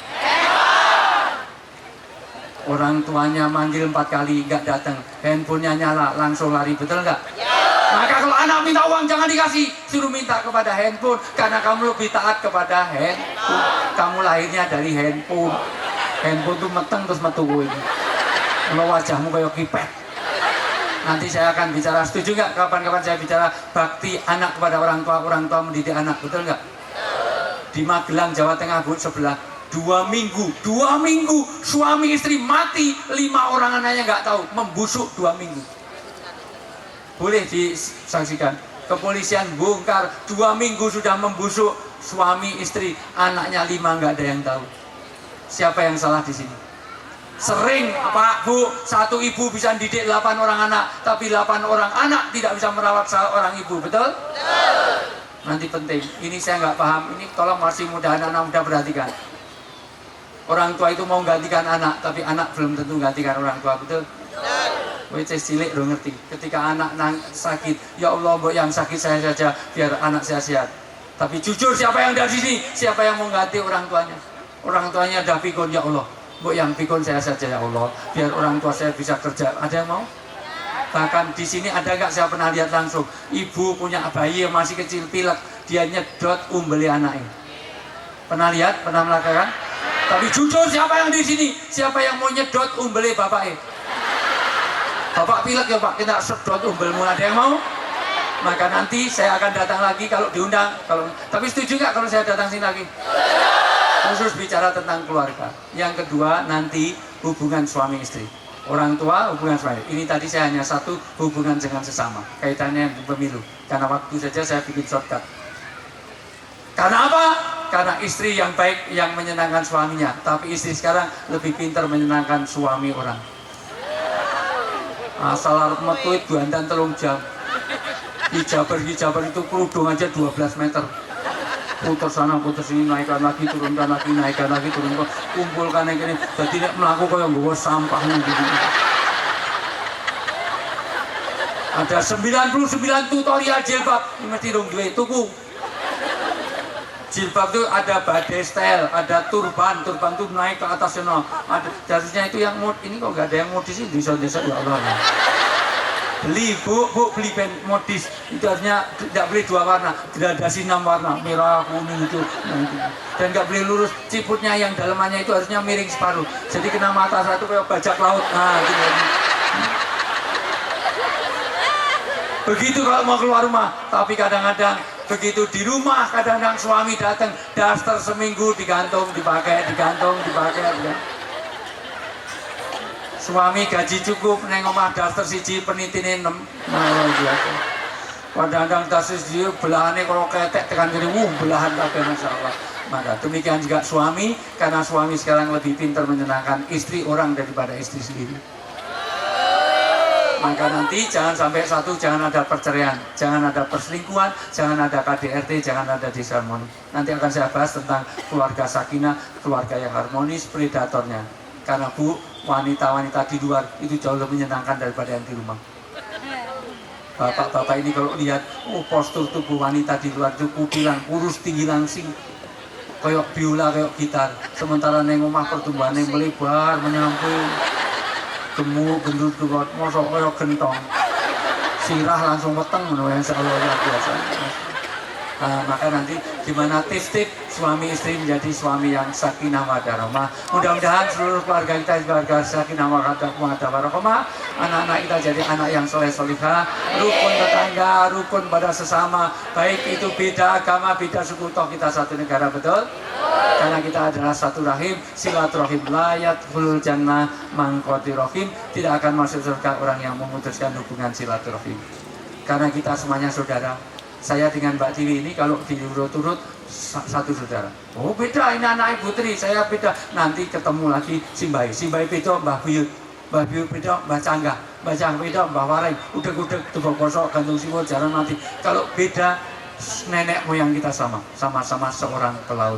Orang tuanya manggil 4 kali nggak datang, handphonenya nyala, langsung lari, betul nggak? Maka kalau anak minta uang jangan dikasih, suruh minta kepada handphone karena kamu lebih taat kepada handphone. Kamu lahirnya dari handphone. Handphone tuh meteng terus metu ini. Kalau wajahmu kayak kipet. Nanti saya akan bicara, setuju nggak kapan-kapan saya bicara bakti anak kepada orang tua mendidik anak, betul nggak? Di Magelang, Jawa Tengah Bu, sebelah 2 minggu suami istri mati, 5 orang anaknya nggak tahu, membusuk 2 minggu. Boleh disaksikan, kepolisian bongkar 2 minggu sudah membusuk suami istri, anaknya 5 nggak ada yang tahu. Siapa yang salah di sini? Sering Pak Bu, 1 ibu bisa didik 8 orang anak, tapi 8 orang anak tidak bisa merawat seorang ibu, betul? Nanti penting, ini saya nggak paham, ini tolong masih muda, anak-anak muda perhatikan. Orang tua itu mau gantikan anak, tapi anak belum tentu gantikan orang tua, betul? Wece cilik lo ngerti, ketika anak sakit, ya Allah mbok yang sakit saya saja, biar anak saya sehat. Tapi jujur siapa yang dari sini, siapa yang mau ganti orang tuanya? Orang tuanya dah pikun, ya Allah mbok yang pikun saya saja ya Allah, biar orang tua saya bisa kerja. Ada yang mau? Bahkan di sini ada nggak, saya pernah lihat langsung, ibu punya bayi yang masih kecil pilek, dia nyedot umbeli anaknya. Pernah lihat? Pernah melakukan? Tapi jujur siapa yang di sini? Siapa yang mau nyedot umbeli bapaknya? Bapak pilek ya Pak, kita sedot umbelmu, ada yang mau? Maka nanti saya akan datang lagi kalau diundang. Tapi setuju nggak kalau saya datang sini lagi? Khusus bicara tentang keluarga. Yang kedua nanti hubungan suami istri. Orang tua hubungan suami. Ini tadi saya hanya 1, hubungan dengan sesama. Kaitannya dengan pemilu. Karena waktu saja saya bikin shortcut. Karena apa? Karena istri yang baik yang menyenangkan suaminya. Tapi istri sekarang lebih pintar menyenangkan suami orang. Asal arep metu bandan 3 jam. Hijaber itu kerudung aja 12 meter. putar sana putar sini, naikkan lagi turunkan lagi, naikkan lagi turunkan, kumpulkan yang ini. Jadi nek mlaku kaya nggawa sampah gitu. Ada 99 tutorial jilbab, ini mesti dong duit tuku. Jilbab itu ada badai style, ada turban tuh naik ke atas sana. Ada harusnya itu yang mod, ini kok nggak ada yang modis ini desa-desa ya Allah. Beli bu beli pen modis itu harusnya tidak beli 2 warna, gradasi 6 warna, merah kuning itu, dan nggak beli lurus, ciputnya yang dalamannya itu harusnya miring separuh, jadi kena mata satu kayak bajak laut. Nah gitu. Begitu kalau mau keluar rumah, tapi kadang-kadang begitu di rumah kadang-kadang suami datang, daster seminggu digantung dipakai. Suami gaji cukup, neng omah daster siji penitine 6. Kadang-kadang daster siji belahane kalau ketek tekan gini, belahan kabeh masyaallah. Maka demikian juga suami, karena suami sekarang lebih pintar menyenangkan istri orang daripada istri sendiri. Maka nanti jangan sampai jangan ada perceraian, jangan ada perselingkuhan, jangan ada KDRT, jangan ada disharmoni. Nanti akan saya bahas tentang keluarga sakinah, keluarga yang harmonis, predatornya. Karena Bu, wanita-wanita di luar itu jauh lebih menyenangkan daripada yang di rumah. Bapak-bapak ini kalau lihat, postur tubuh wanita di luar itu kupilan, kurus, tinggi langsing, kayak biola, kayak gitar. Sementara neng omah pertumbuhannya melebar, menyamping, gemuk, gendut, kuat, mosok kayak gentong, sirah langsung weteng, menurut yang selalu luar biasa. Maka nanti gimana tips-tips suami istri menjadi suami yang sakinah mawaddah warahmah. Mudah-mudahan seluruh keluarga kita keluarga sakinah mawaddah warahmah. Anak-anak kita jadi anak yang soleh-solihah, rukun tetangga, rukun pada sesama, baik itu beda agama, beda suku, toh kita satu negara, betul? Karena kita adalah satu rahim, silaturahim layat hulul jannah mangkoti rahim, tidak akan masuk surga orang yang memutuskan hubungan silaturahim. Karena kita semuanya saudara. Saya dengan Mbak Tiwi ini kalau diurut-urut satu saudara. Oh beda, ini anak Ibu Tri, saya beda. Nanti ketemu lagi Simbai beda Mbah Buyut, Mbah Buyut beda Mbah Canggah, Mbah Canggah beda Mbah Warai, udah tebak kosok gantung siwur jalan mati. Kalau beda nenek moyang kita sama-sama seorang pelaut.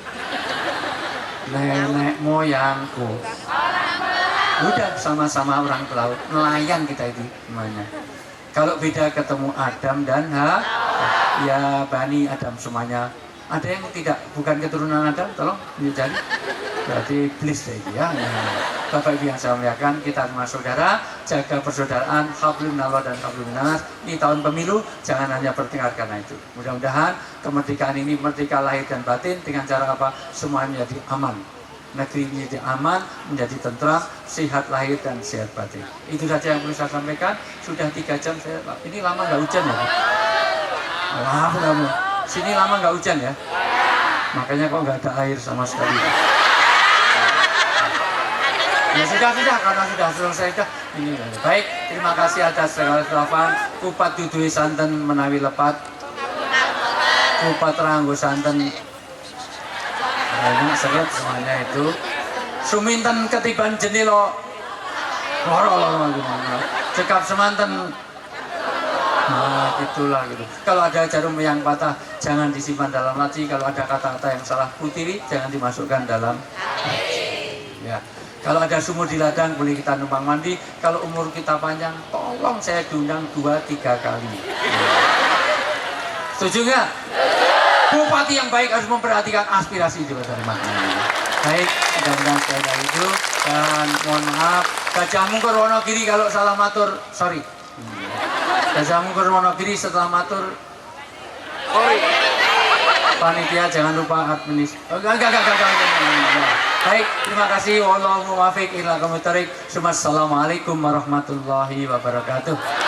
Nenek moyangku udah sama-sama orang pelaut, nelayan kita itu namanya. Kalau beda ketemu Adam dan ya Bani Adam semuanya. Ada yang tidak, bukan keturunan Adam, tolong jadi. Berarti iblis ya. Bapak Ibu yang saya muliakan, kita semua saudara, jaga persaudaraan, hablum minallah dan hablum minannas. Ini tahun pemilu, jangan hanya bertengkar karena itu. Mudah-mudahan kemerdekaan ini merdeka lahir dan batin dengan cara apa? Semuanya menjadi aman. Negeri menjadi aman, menjadi tentram, sehat lahir dan sehat batin. Itu saja yang perlu saya sampaikan. Sudah 3 jam ini lama nggak hujan ya? Lama. Sini lama nggak hujan ya? Makanya kok nggak ada air sama sekali. Ya sudah karena sudah selesai dah. Ini baik. Terima kasih atas segala khilafan. Kupat dudui santen menawi lepat. Kupat ranggo santen. Ini seret semuanya itu. Suminten ketiban jenilo. Loro gimana? Cekap semanten. Nah itulah gitu. Kalau ada jarum yang patah jangan disimpan dalam laci. Kalau ada kata-kata yang salah putiri jangan dimasukkan dalam laci. Ya. Kalau ada sumur di ladang boleh kita numpang mandi. Kalau umur kita panjang tolong saya diundang 2-3 kali. Setuju nggak? Bupati yang baik harus memperhatikan aspirasi juga dari maknanya. Baik, mudah-mudahan sekali itu. Dan mohon maaf, Gajah Mungkur Wonogiri kalau salah matur, sorry. Gajah Mungkur Wonogiri setelah matur, panitia jangan lupa administ. Enggak. Baik, terima kasih. Wallahu muwaffiq ila aqwamit thoriq. Assalamualaikum warahmatullahi wabarakatuh.